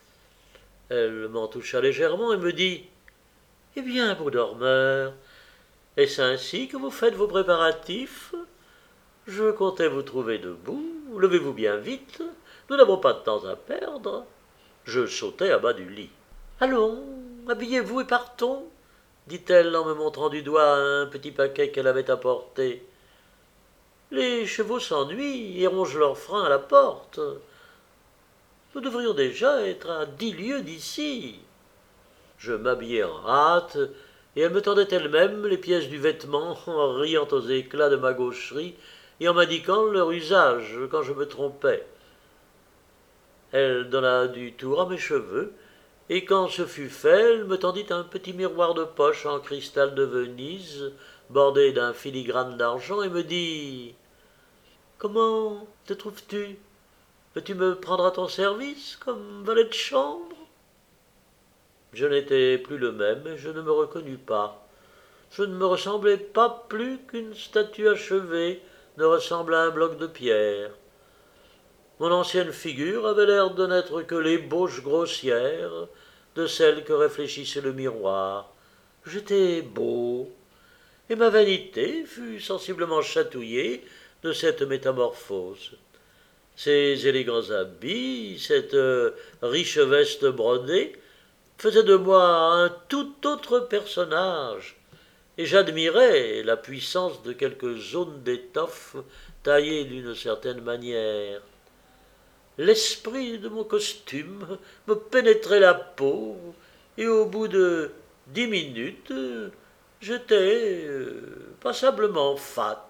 Elle m'en toucha légèrement et me dit « Eh bien, beau dormeur, est-ce ainsi que vous faites vos préparatifs? Je comptais vous trouver debout, levez-vous bien vite, nous n'avons pas de temps à perdre. » Je sautai à bas du lit. « Allons, habillez-vous et partons, » dit-elle en me montrant du doigt un petit paquet qu'elle avait apporté. « Les chevaux s'ennuient et rongent leurs freins à la porte. Nous devrions déjà être à 10 lieues d'ici. » Je m'habillai en hâte, et elle me tendait elle-même les pièces du vêtement en riant aux éclats de ma gaucherie et en m'indiquant leur usage quand je me trompais. Elle donna du tour à mes cheveux, et quand ce fut fait, elle me tendit un petit miroir de poche en cristal de Venise, bordé d'un filigrane d'argent, et me dit « Comment te trouves-tu? Veux-tu me prendre à ton service comme valet de chambre ?» Je n'étais plus le même, et je ne me reconnus pas. Je ne me ressemblais pas plus qu'une statue achevée ne ressemble à un bloc de pierre. Mon ancienne figure avait l'air de n'être que l'ébauche grossière de celle que réfléchissait le miroir. J'étais beau, et ma vanité fut sensiblement chatouillée de cette métamorphose. Ces élégants habits, cette riche veste brodée, faisaient de moi un tout autre personnage, et j'admirais la puissance de quelques zones d'étoffe taillées d'une certaine manière. L'esprit de mon costume me pénétrait la peau, et au bout de 10 minutes, j'étais passablement fat.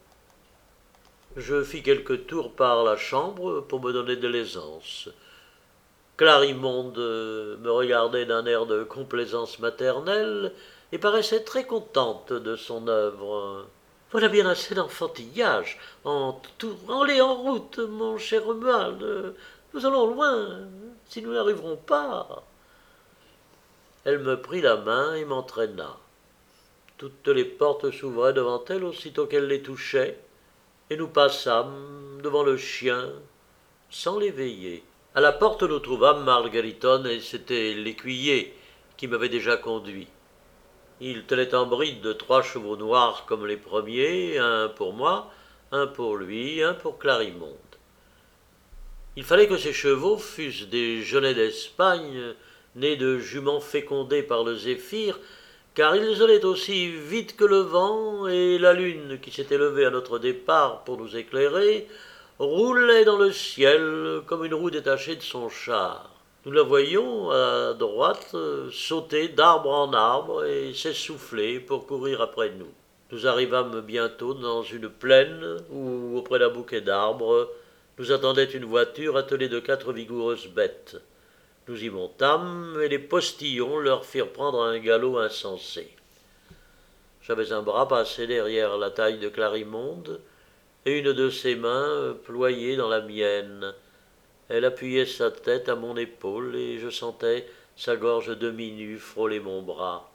Je fis quelques tours par la chambre pour me donner de l'aisance. Clarimonde me regardait d'un air de complaisance maternelle et paraissait très contente de son œuvre. Voilà bien assez d'enfantillage. Allez en route, mon cher Romuald. Nous allons loin, si nous n'arriverons pas. Elle me prit la main et m'entraîna. Toutes les portes s'ouvraient devant elle aussitôt qu'elle les touchait, et nous passâmes devant le chien sans l'éveiller. À la porte nous trouvâmes Margariton, et c'était l'écuyer qui m'avait déjà conduit. Il tenait en bride 3 chevaux noirs comme les premiers, un pour moi, un pour lui, un pour Clarimonde. Il fallait que ces chevaux fussent des genêts d'Espagne, nés de juments fécondés par le zéphyr, car ils allaient aussi vite que le vent, et la lune, qui s'était levée à notre départ pour nous éclairer, roulait dans le ciel comme une roue détachée de son char. Nous la voyions à droite sauter d'arbre en arbre et s'essouffler pour courir après nous. Nous arrivâmes bientôt dans une plaine où, auprès d'un bouquet d'arbres, nous attendait une voiture attelée de 4 vigoureuses bêtes. Nous y montâmes, et les postillons leur firent prendre un galop insensé. J'avais un bras passé derrière la taille de Clarimonde, et une de ses mains ployée dans la mienne. Elle appuyait sa tête à mon épaule, et je sentais sa gorge demi-nue frôler mon bras.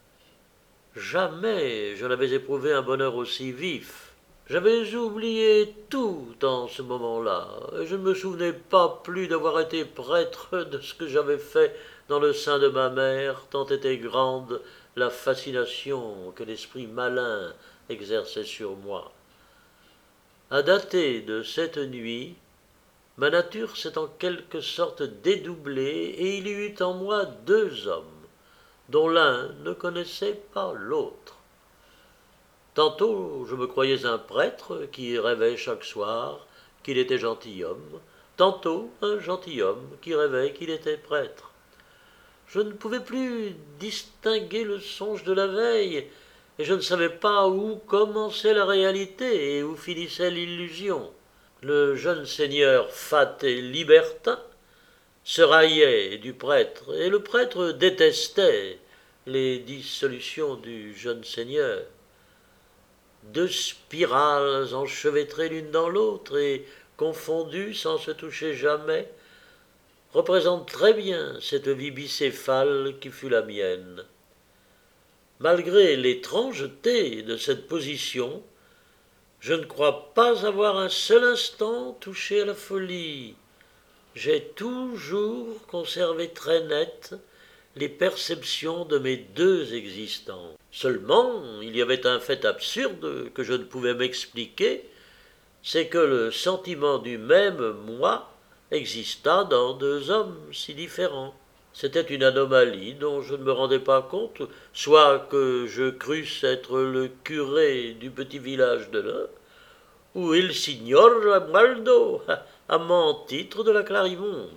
Jamais je n'avais éprouvé un bonheur aussi vif. J'avais oublié tout en ce moment-là, et je ne me souvenais pas plus d'avoir été prêtre de ce que j'avais fait dans le sein de ma mère, tant était grande la fascination que l'esprit malin exerçait sur moi. À dater de cette nuit, ma nature s'est en quelque sorte dédoublée, et il y eut en moi 2 hommes, dont l'un ne connaissait pas l'autre. Tantôt je me croyais un prêtre qui rêvait chaque soir qu'il était gentilhomme, tantôt un gentilhomme qui rêvait qu'il était prêtre. Je ne pouvais plus distinguer le songe de la veille, et je ne savais pas où commençait la réalité et où finissait l'illusion. Le jeune seigneur fat et libertin se raillait du prêtre, et le prêtre détestait les dissolutions du jeune seigneur. 2 spirales enchevêtrées l'une dans l'autre et confondues sans se toucher jamais, représentent très bien cette vie bicéphale qui fut la mienne. Malgré l'étrangeté de cette position, je ne crois pas avoir un seul instant touché à la folie. J'ai toujours conservé très nettes les perceptions de mes 2 existences. Seulement, il y avait un fait absurde que je ne pouvais m'expliquer, c'est que le sentiment du même moi exista dans 2 hommes si différents. C'était une anomalie dont je ne me rendais pas compte, soit que je crusse être le curé du petit village de là, ou il signor Romualdo, amant en titre de la Clarimonde.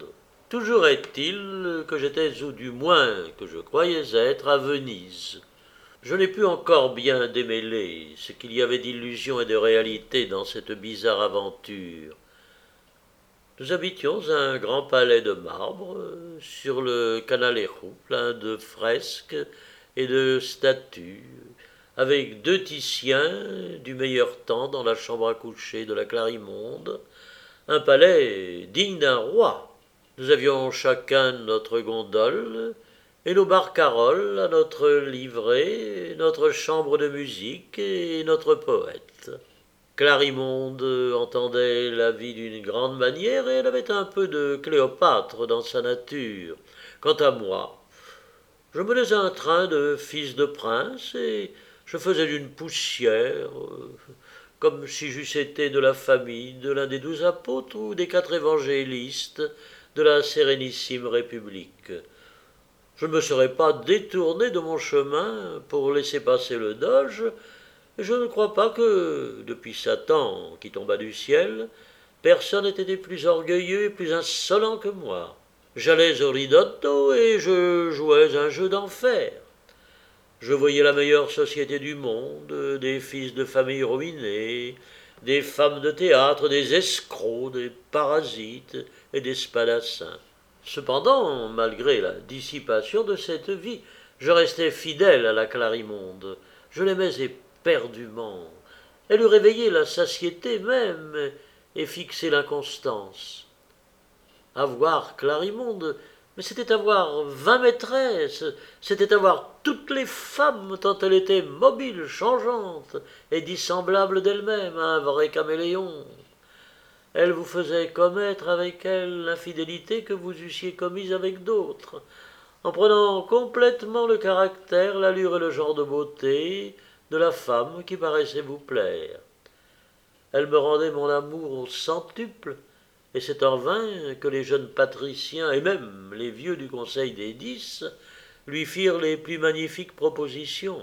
Toujours est-il que j'étais, ou du moins que je croyais être, à Venise. Je n'ai pu encore bien démêler ce qu'il y avait d'illusion et de réalité dans cette bizarre aventure. Nous habitions un grand palais de marbre sur le Canaletto, plein de fresques et de statues, avec 2 Titiens du meilleur temps dans la chambre à coucher de la Clarimonde, un palais digne d'un roi. Nous avions chacun notre gondole et nos barcarolles à notre livret, notre chambre de musique et notre poète. Clarimonde entendait la vie d'une grande manière et elle avait un peu de Cléopâtre dans sa nature. Quant à moi, je menais un train de fils de prince et je faisais d'une poussière, comme si j'eusse été de la famille de l'un des 12 apôtres ou des 4 évangélistes de la sérénissime République. Je ne me serais pas détourné de mon chemin pour laisser passer le doge, et je ne crois pas que, depuis Satan qui tomba du ciel, personne n'ait été plus orgueilleux et plus insolent que moi. J'allais au ridotto et je jouais un jeu d'enfer. Je voyais la meilleure société du monde, des fils de famille ruinés, des femmes de théâtre, des escrocs, des parasites et des spadassins. Cependant, malgré la dissipation de cette vie, je restais fidèle à la Clarimonde. Je l'aimais éperdument. Elle eût réveillé la satiété même et fixé l'inconstance. Avoir Clarimonde, mais c'était avoir 20 maîtresses, c'était avoir toutes les femmes tant elle était mobile, changeante et dissemblable d'elle-même, un vrai caméléon. Elle vous faisait commettre avec elle l'infidélité que vous eussiez commise avec d'autres, en prenant complètement le caractère, l'allure et le genre de beauté de la femme qui paraissait vous plaire. Elle me rendait mon amour au centuple, et c'est en vain que les jeunes patriciens et même les vieux du Conseil des 10 lui firent les plus magnifiques propositions.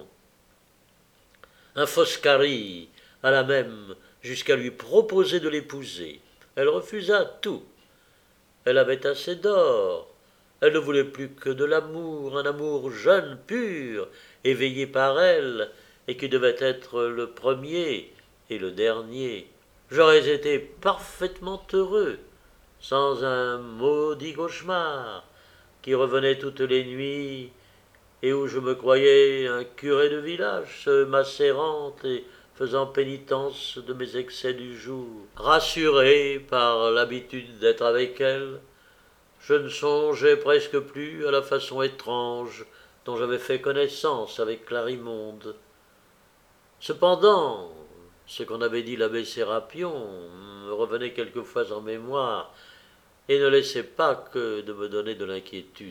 Un Foscari alla même jusqu'à lui proposer de l'épouser. Elle refusa tout. Elle avait assez d'or. Elle ne voulait plus que de l'amour, un amour jeune, pur, éveillé par elle, et qui devait être le premier et le dernier. J'aurais été parfaitement heureux, sans un maudit cauchemar qui revenait toutes les nuits et où je me croyais un curé de village, se macérant et faisant pénitence de mes excès du jour. Rassuré par l'habitude d'être avec elle, je ne songeais presque plus à la façon étrange dont j'avais fait connaissance avec Clarimonde. Cependant, ce qu'en avait dit l'abbé Sérapion me revenait quelquefois en mémoire et ne laissait pas que de me donner de l'inquiétude.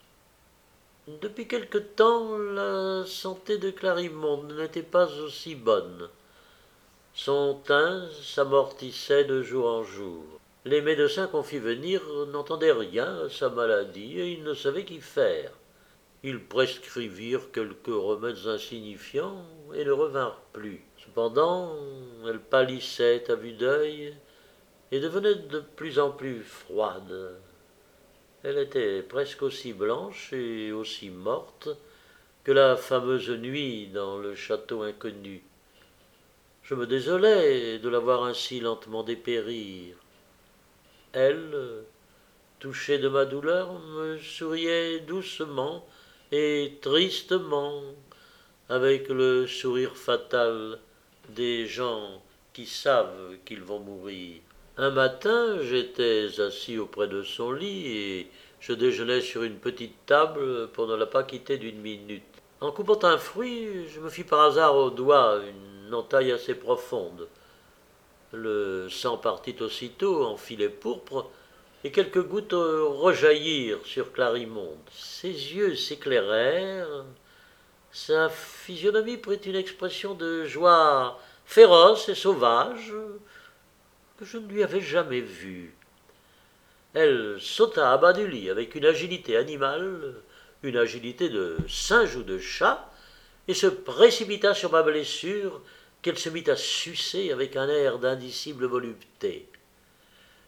Depuis quelque temps, la santé de Clarimonde n'était pas aussi bonne. Son teint s'amortissait de jour en jour. Les médecins qu'on fit venir n'entendaient rien à sa maladie et ils ne savaient qu'y faire. Ils prescrivirent quelques remèdes insignifiants et ne revinrent plus. Cependant, elle pâlissait à vue d'œil et devenait de plus en plus froide. Elle était presque aussi blanche et aussi morte que la fameuse nuit dans le château inconnu. Je me désolais de la voir ainsi lentement dépérir. Elle, touchée de ma douleur, me souriait doucement et tristement, avec le sourire fatal des gens qui savent qu'ils vont mourir. Un matin, j'étais assis auprès de son lit et je déjeunais sur une petite table pour ne la pas quitter d'une minute. En coupant un fruit, je me fis par hasard au doigt une entaille assez profonde. Le sang partit aussitôt en filets pourpres et quelques gouttes rejaillirent sur Clarimonde. Ses yeux s'éclairèrent, sa physionomie prit une expression de joie féroce et sauvage que je ne lui avais jamais vue. Elle sauta à bas du lit avec une agilité animale, une agilité de singe ou de chat, et se précipita sur ma blessure qu'elle se mit à sucer avec un air d'indicible volupté.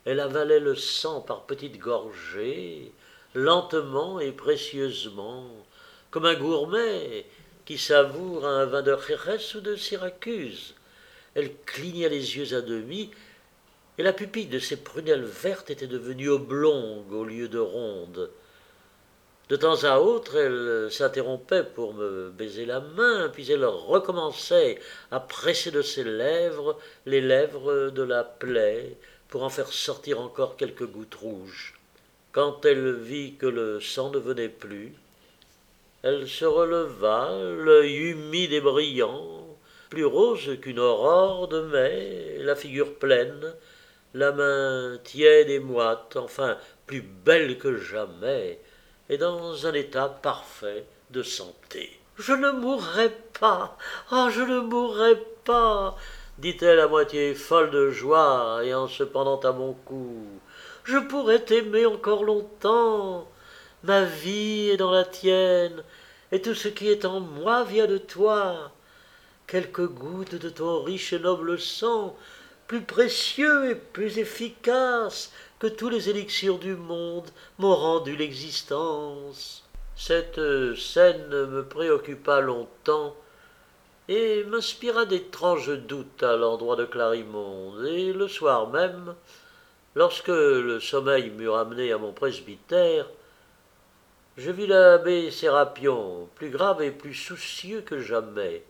Elle avalait le sang par petites gorgées, lentement et précieusement, comme un gourmet qui savoure un vin de Jerez ou de Syracuse. Elle clignait les yeux à demi, et la pupille de ses prunelles vertes était devenue oblongue au lieu de ronde. De temps à autre, elle s'interrompait pour me baiser la main, puis elle recommençait à presser de ses lèvres les lèvres de la plaie pour en faire sortir encore quelques gouttes rouges. Quand elle vit que le sang ne venait plus, elle se releva, l'œil humide et brillant, plus rose qu'une aurore de mai, la figure pleine, la main tiède et moite, enfin plus belle que jamais, et dans un état parfait de santé. Je ne mourrai pas, ah, je ne mourrai pas, dit-elle à moitié folle de joie et en se pendant à mon cou. Je pourrais t'aimer encore longtemps. Ma vie est dans la tienne, et tout ce qui est en moi vient de toi. Quelques gouttes de ton riche et noble sang, plus précieux et plus efficace que tous les élixirs du monde, m'ont rendu l'existence. Cette scène me préoccupa longtemps et m'inspira d'étranges doutes à l'endroit de Clarimonde, et le soir même, lorsque le sommeil m'eut ramené à mon presbytère, je vis l'abbé Sérapion, plus grave et plus soucieux que jamais.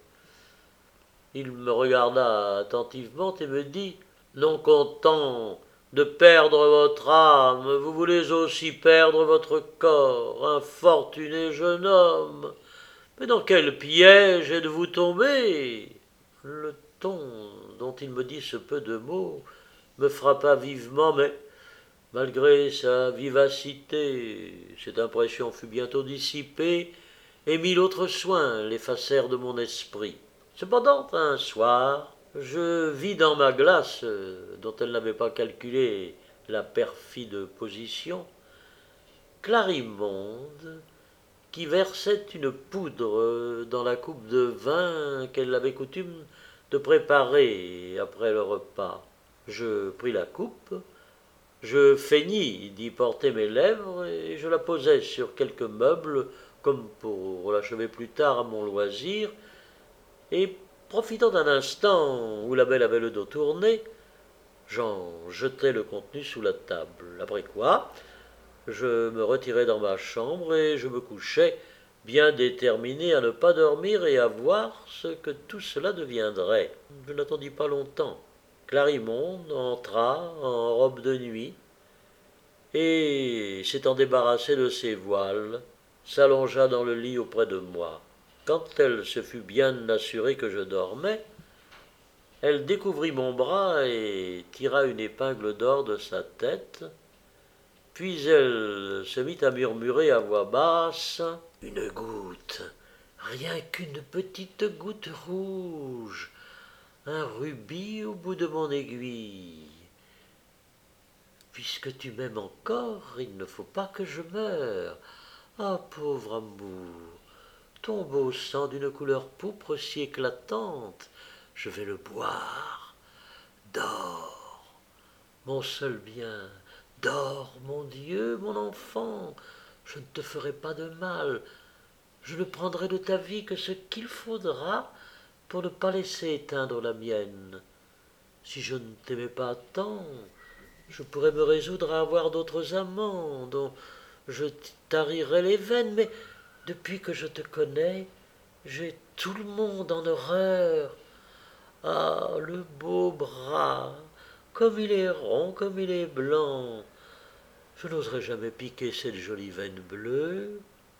Il me regarda attentivement et me dit « Non content de perdre votre âme, vous voulez aussi perdre votre corps, infortuné jeune homme. Mais dans quel piège êtes-vous tombé ?» Le ton dont il me dit ce peu de mots me frappa vivement, mais malgré sa vivacité, cette impression fut bientôt dissipée, et mille autres soins l'effacèrent de mon esprit. Cependant, un soir, je vis dans ma glace, dont elle n'avait pas calculé la perfide position, Clarimonde, qui versait une poudre dans la coupe de vin qu'elle avait coutume de préparer après le repas. Je pris la coupe, je feignis d'y porter mes lèvres et je la posai sur quelques meubles, comme pour l'achever plus tard à mon loisir, et profitant d'un instant où la belle avait le dos tourné, j'en jetai le contenu sous la table. Après quoi, je me retirai dans ma chambre et je me couchai, bien déterminé à ne pas dormir et à voir ce que tout cela deviendrait. Je n'attendis pas longtemps. Clarimonde entra en robe de nuit et, s'étant débarrassée de ses voiles, s'allongea dans le lit auprès de moi. Quand elle se fut bien assurée que je dormais, elle découvrit mon bras et tira une épingle d'or de sa tête, puis elle se mit à murmurer à voix basse « Une goutte, rien qu'une petite goutte rouge, un rubis au bout de mon aiguille. Puisque tu m'aimes encore, il ne faut pas que je meure. Ah, pauvre amour, ton beau sang d'une couleur pourpre si éclatante, je vais le boire. Dors, mon seul bien, dors, mon Dieu, mon enfant, je ne te ferai pas de mal, je ne prendrai de ta vie que ce qu'il faudra pour ne pas laisser éteindre la mienne. Si je ne t'aimais pas tant, je pourrais me résoudre à avoir d'autres amants dont je tarirais les veines, mais depuis que je te connais, j'ai tout le monde en horreur. Ah, le beau bras, comme il est rond, comme il est blanc. Je n'oserais jamais piquer cette jolie veine bleue. »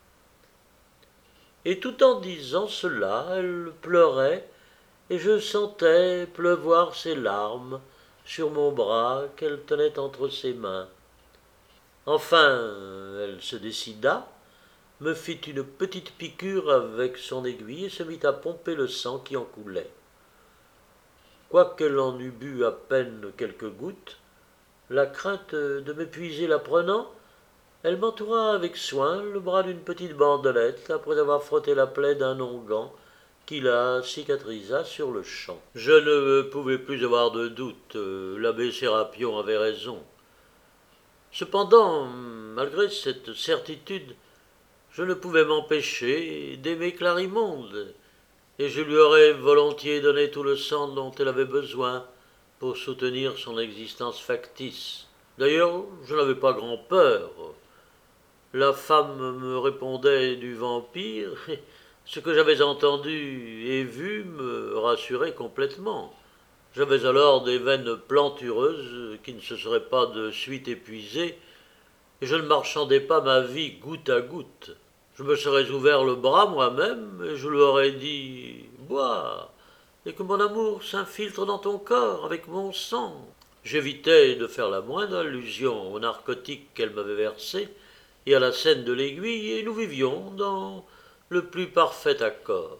Et tout en disant cela, elle pleurait, et je sentais pleuvoir ses larmes sur mon bras qu'elle tenait entre ses mains. Enfin, elle se décida, me fit une petite piqûre avec son aiguille et se mit à pomper le sang qui en coulait. Quoiqu'elle en eût bu à peine quelques gouttes, la crainte de m'épuiser la prenant, elle m'entoura avec soin le bras d'une petite bandelette après avoir frotté la plaie d'un onguent qui la cicatrisa sur le champ. Je ne pouvais plus avoir de doute, l'abbé Sérapion avait raison. Cependant, malgré cette certitude, je ne pouvais m'empêcher d'aimer Clarimonde, et je lui aurais volontiers donné tout le sang dont elle avait besoin pour soutenir son existence factice. D'ailleurs, je n'avais pas grand-peur. La femme me répondait du vampire, et ce que j'avais entendu et vu me rassurait complètement. J'avais alors des veines plantureuses qui ne se seraient pas de suite épuisées, et je ne marchandais pas ma vie goutte à goutte. Je me serais ouvert le bras moi-même, et je lui aurais dit « Bois, et que mon amour s'infiltre dans ton corps avec mon sang. » J'évitais de faire la moindre allusion aux narcotiques qu'elle m'avait versés et à la scène de l'aiguille, et nous vivions dans le plus parfait accord.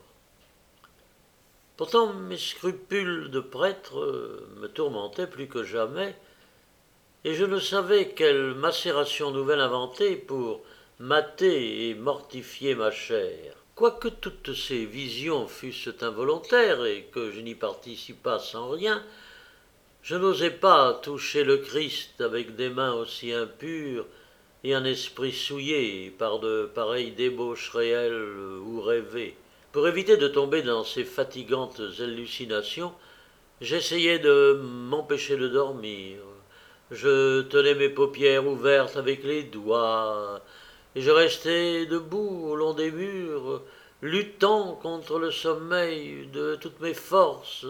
Pourtant, mes scrupules de prêtre me tourmentaient plus que jamais, et je ne savais quelle macération nouvelle inventer pour mater et mortifier ma chair. Quoique toutes ces visions fussent involontaires et que je n'y participasse sans rien, je n'osais pas toucher le Christ avec des mains aussi impures et un esprit souillé par de pareilles débauches réelles ou rêvées. Pour éviter de tomber dans ces fatigantes hallucinations, j'essayais de m'empêcher de dormir. Je tenais mes paupières ouvertes avec les doigts, et je restais debout au long des murs, luttant contre le sommeil de toutes mes forces.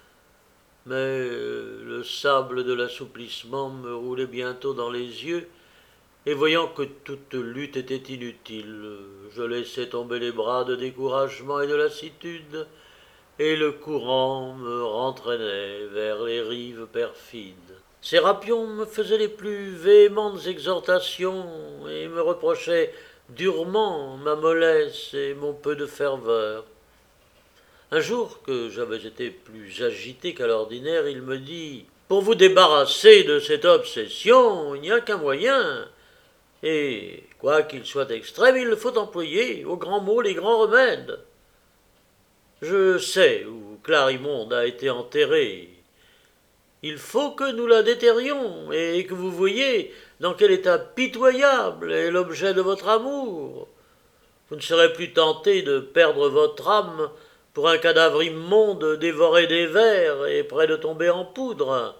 Mais le sable de l'assouplissement me roulait bientôt dans les yeux, et voyant que toute lutte était inutile, je laissais tomber les bras de découragement et de lassitude, et le courant me rentraînait vers les rives perfides. Sérapion me faisait les plus véhémentes exhortations et me reprochait durement ma mollesse et mon peu de ferveur. Un jour que j'avais été plus agité qu'à l'ordinaire, il me dit « Pour vous débarrasser de cette obsession, il n'y a qu'un moyen, et quoi qu'il soit extrême, il faut employer aux grands mots les grands remèdes. Je sais où Clarimonde a été enterrée. Il faut que nous la déterrions, et que vous voyiez dans quel état pitoyable est l'objet de votre amour. Vous ne serez plus tenté de perdre votre âme pour un cadavre immonde dévoré des vers et près de tomber en poudre.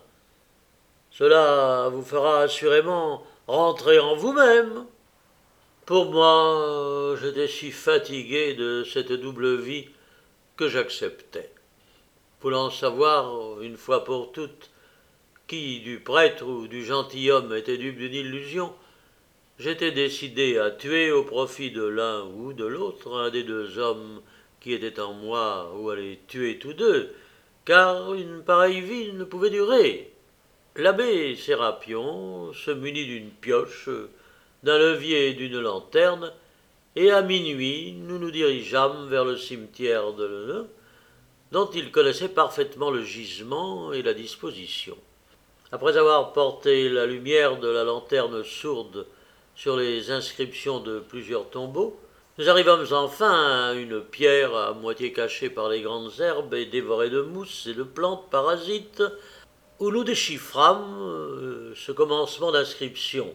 Cela vous fera assurément rentrer en vous-même. » Pour moi, j'étais si fatigué de cette double vie que j'acceptais. Voulant savoir, une fois pour toutes, qui, du prêtre ou du gentilhomme, était dupe d'une illusion, j'étais décidé à tuer au profit de l'un ou de l'autre un des deux hommes qui étaient en moi, ou à les tuer tous deux, car une pareille vie ne pouvait durer. L'abbé Sérapion se munit d'une pioche, d'un levier et d'une lanterne, et à minuit nous nous dirigeâmes vers le cimetière de Leneux, dont il connaissait parfaitement le gisement et la disposition. Après avoir porté la lumière de la lanterne sourde sur les inscriptions de plusieurs tombeaux, nous arrivâmes enfin à une pierre à moitié cachée par les grandes herbes et dévorée de mousses et de plantes parasites, où nous déchiffrâmes ce commencement d'inscription.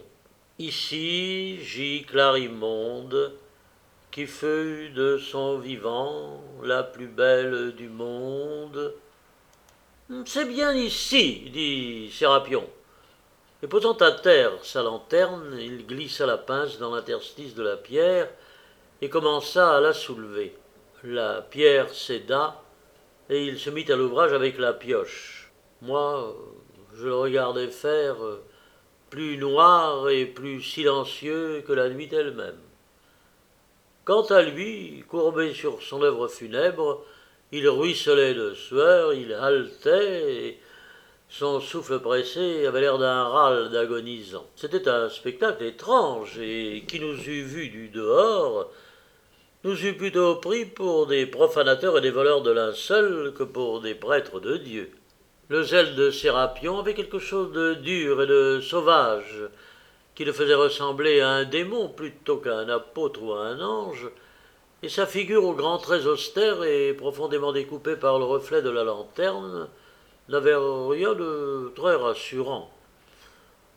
Ici gît Clarimonde, qui fut de son vivant la plus belle du monde. C'est bien ici, dit Sérapion. Et posant à terre sa lanterne, il glissa la pince dans l'interstice de la pierre et commença à la soulever. La pierre céda, et il se mit à l'ouvrage avec la pioche. Moi, je le regardais faire, plus noir et plus silencieux que la nuit elle-même. Quant à lui, courbé sur son œuvre funèbre, il ruisselait de sueur, il haletait, et son souffle pressé avait l'air d'un râle d'agonisant. C'était un spectacle étrange, et qui nous eût vus du dehors, nous eût plutôt pris pour des profanateurs et des voleurs de linceul que pour des prêtres de Dieu. Le zèle de Sérapion avait quelque chose de dur et de sauvage, qui le faisait ressembler à un démon plutôt qu'à un apôtre ou à un ange, et sa figure aux grands traits austères et profondément découpée par le reflet de la lanterne n'avait rien de très rassurant.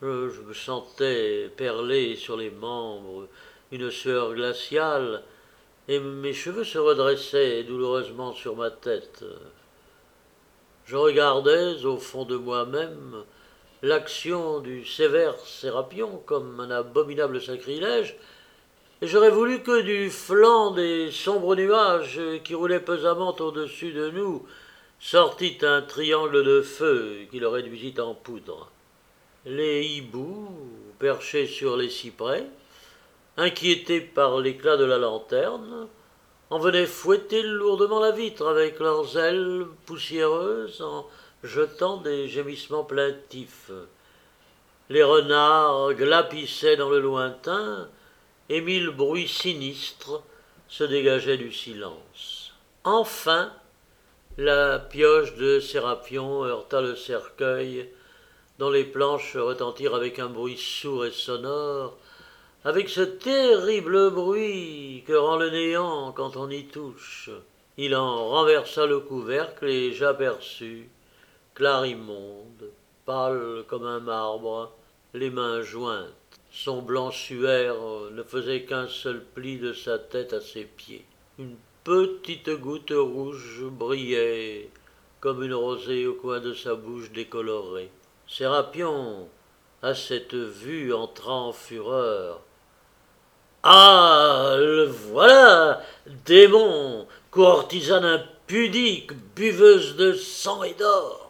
Je me sentais perler sur les membres une sueur glaciale, et mes cheveux se redressaient douloureusement sur ma tête. Je regardais au fond de moi-même l'action du sévère Sérapion comme un abominable sacrilège, et j'aurais voulu que du flanc des sombres nuages qui roulaient pesamment au-dessus de nous sortit un triangle de feu qui le réduisit en poudre. Les hiboux, perchés sur les cyprès, inquiétés par l'éclat de la lanterne, en venaient fouetter lourdement la vitre avec leurs ailes poussiéreuses en jetant des gémissements plaintifs. Les renards glapissaient dans le lointain, et mille bruits sinistres se dégageaient du silence. Enfin, la pioche de Sérapion heurta le cercueil, dont les planches retentirent avec un bruit sourd et sonore, avec ce terrible bruit que rend le néant quand on y touche. Il en renversa le couvercle et j'aperçus Clarimonde, pâle comme un marbre, les mains jointes. Son blanc suaire ne faisait qu'un seul pli de sa tête à ses pieds. Une petite goutte rouge brillait comme une rosée au coin de sa bouche décolorée. Sérapion, à cette vue, entra en fureur. Ah, le voilà, démon, courtisane impudique, buveuse de sang et d'or.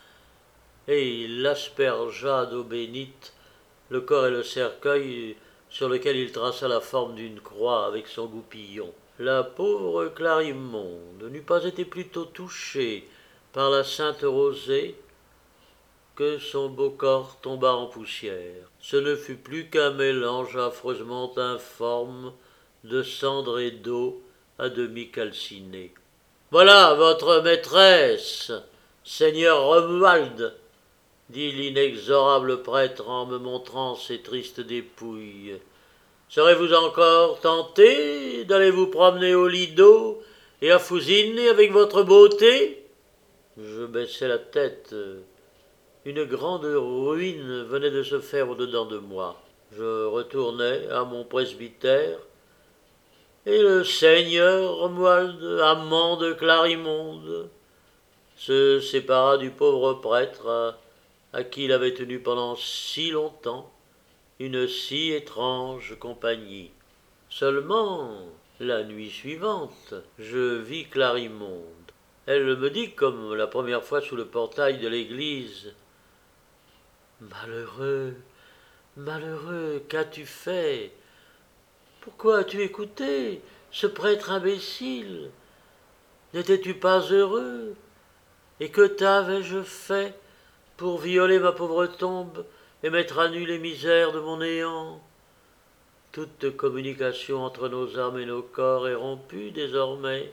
Et il aspergea d'eau bénite le corps et le cercueil sur lequel il traça la forme d'une croix avec son goupillon. La pauvre Clarimonde n'eût pas été plutôt touchée par la sainte rosée que son beau corps tomba en poussière. Ce ne fut plus qu'un mélange affreusement informe de cendre et d'eau à demi calcinée. « Voilà votre maîtresse, seigneur Romuald, dit l'inexorable prêtre en me montrant ses tristes dépouilles. Serez-vous encore tenté d'aller vous promener au Lido et à Fouzine avec votre beauté ?» Je baissai la tête. Une grande ruine venait de se faire au-dedans de moi. Je retournai à mon presbytère, et le seigneur Romuald, amant de Clarimonde, se sépara du pauvre prêtre à qui il avait tenu pendant si longtemps une si étrange compagnie. Seulement, la nuit suivante, je vis Clarimonde. Elle me dit, comme la première fois sous le portail de l'église, « Malheureux, malheureux, qu'as-tu fait? Pourquoi as-tu écouté ce prêtre imbécile? N'étais-tu pas heureux? Et que t'avais-je fait pour violer ma pauvre tombe et mettre à nu les misères de mon néant? Toute communication entre nos âmes et nos corps est rompue désormais.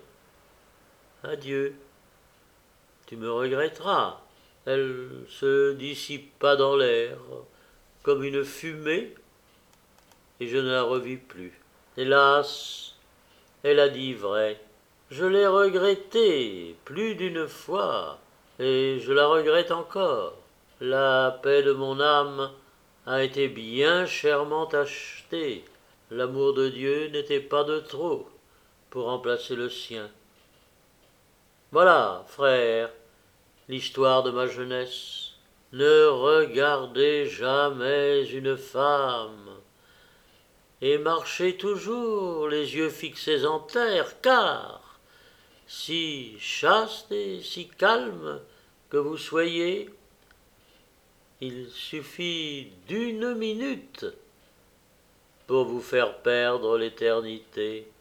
Adieu, tu me regretteras. » Elle se dissipa dans l'air comme une fumée, et je ne la revis plus. Hélas, elle a dit vrai. Je l'ai regretté plus d'une fois, et je la regrette encore. La paix de mon âme a été bien chèrement achetée. L'amour de Dieu n'était pas de trop pour remplacer le sien. Voilà, frère, l'histoire de ma jeunesse. Ne regardez jamais une femme, et marchez toujours les yeux fixés en terre, car, si chaste et si calme que vous soyez, il suffit d'une minute pour vous faire perdre l'éternité.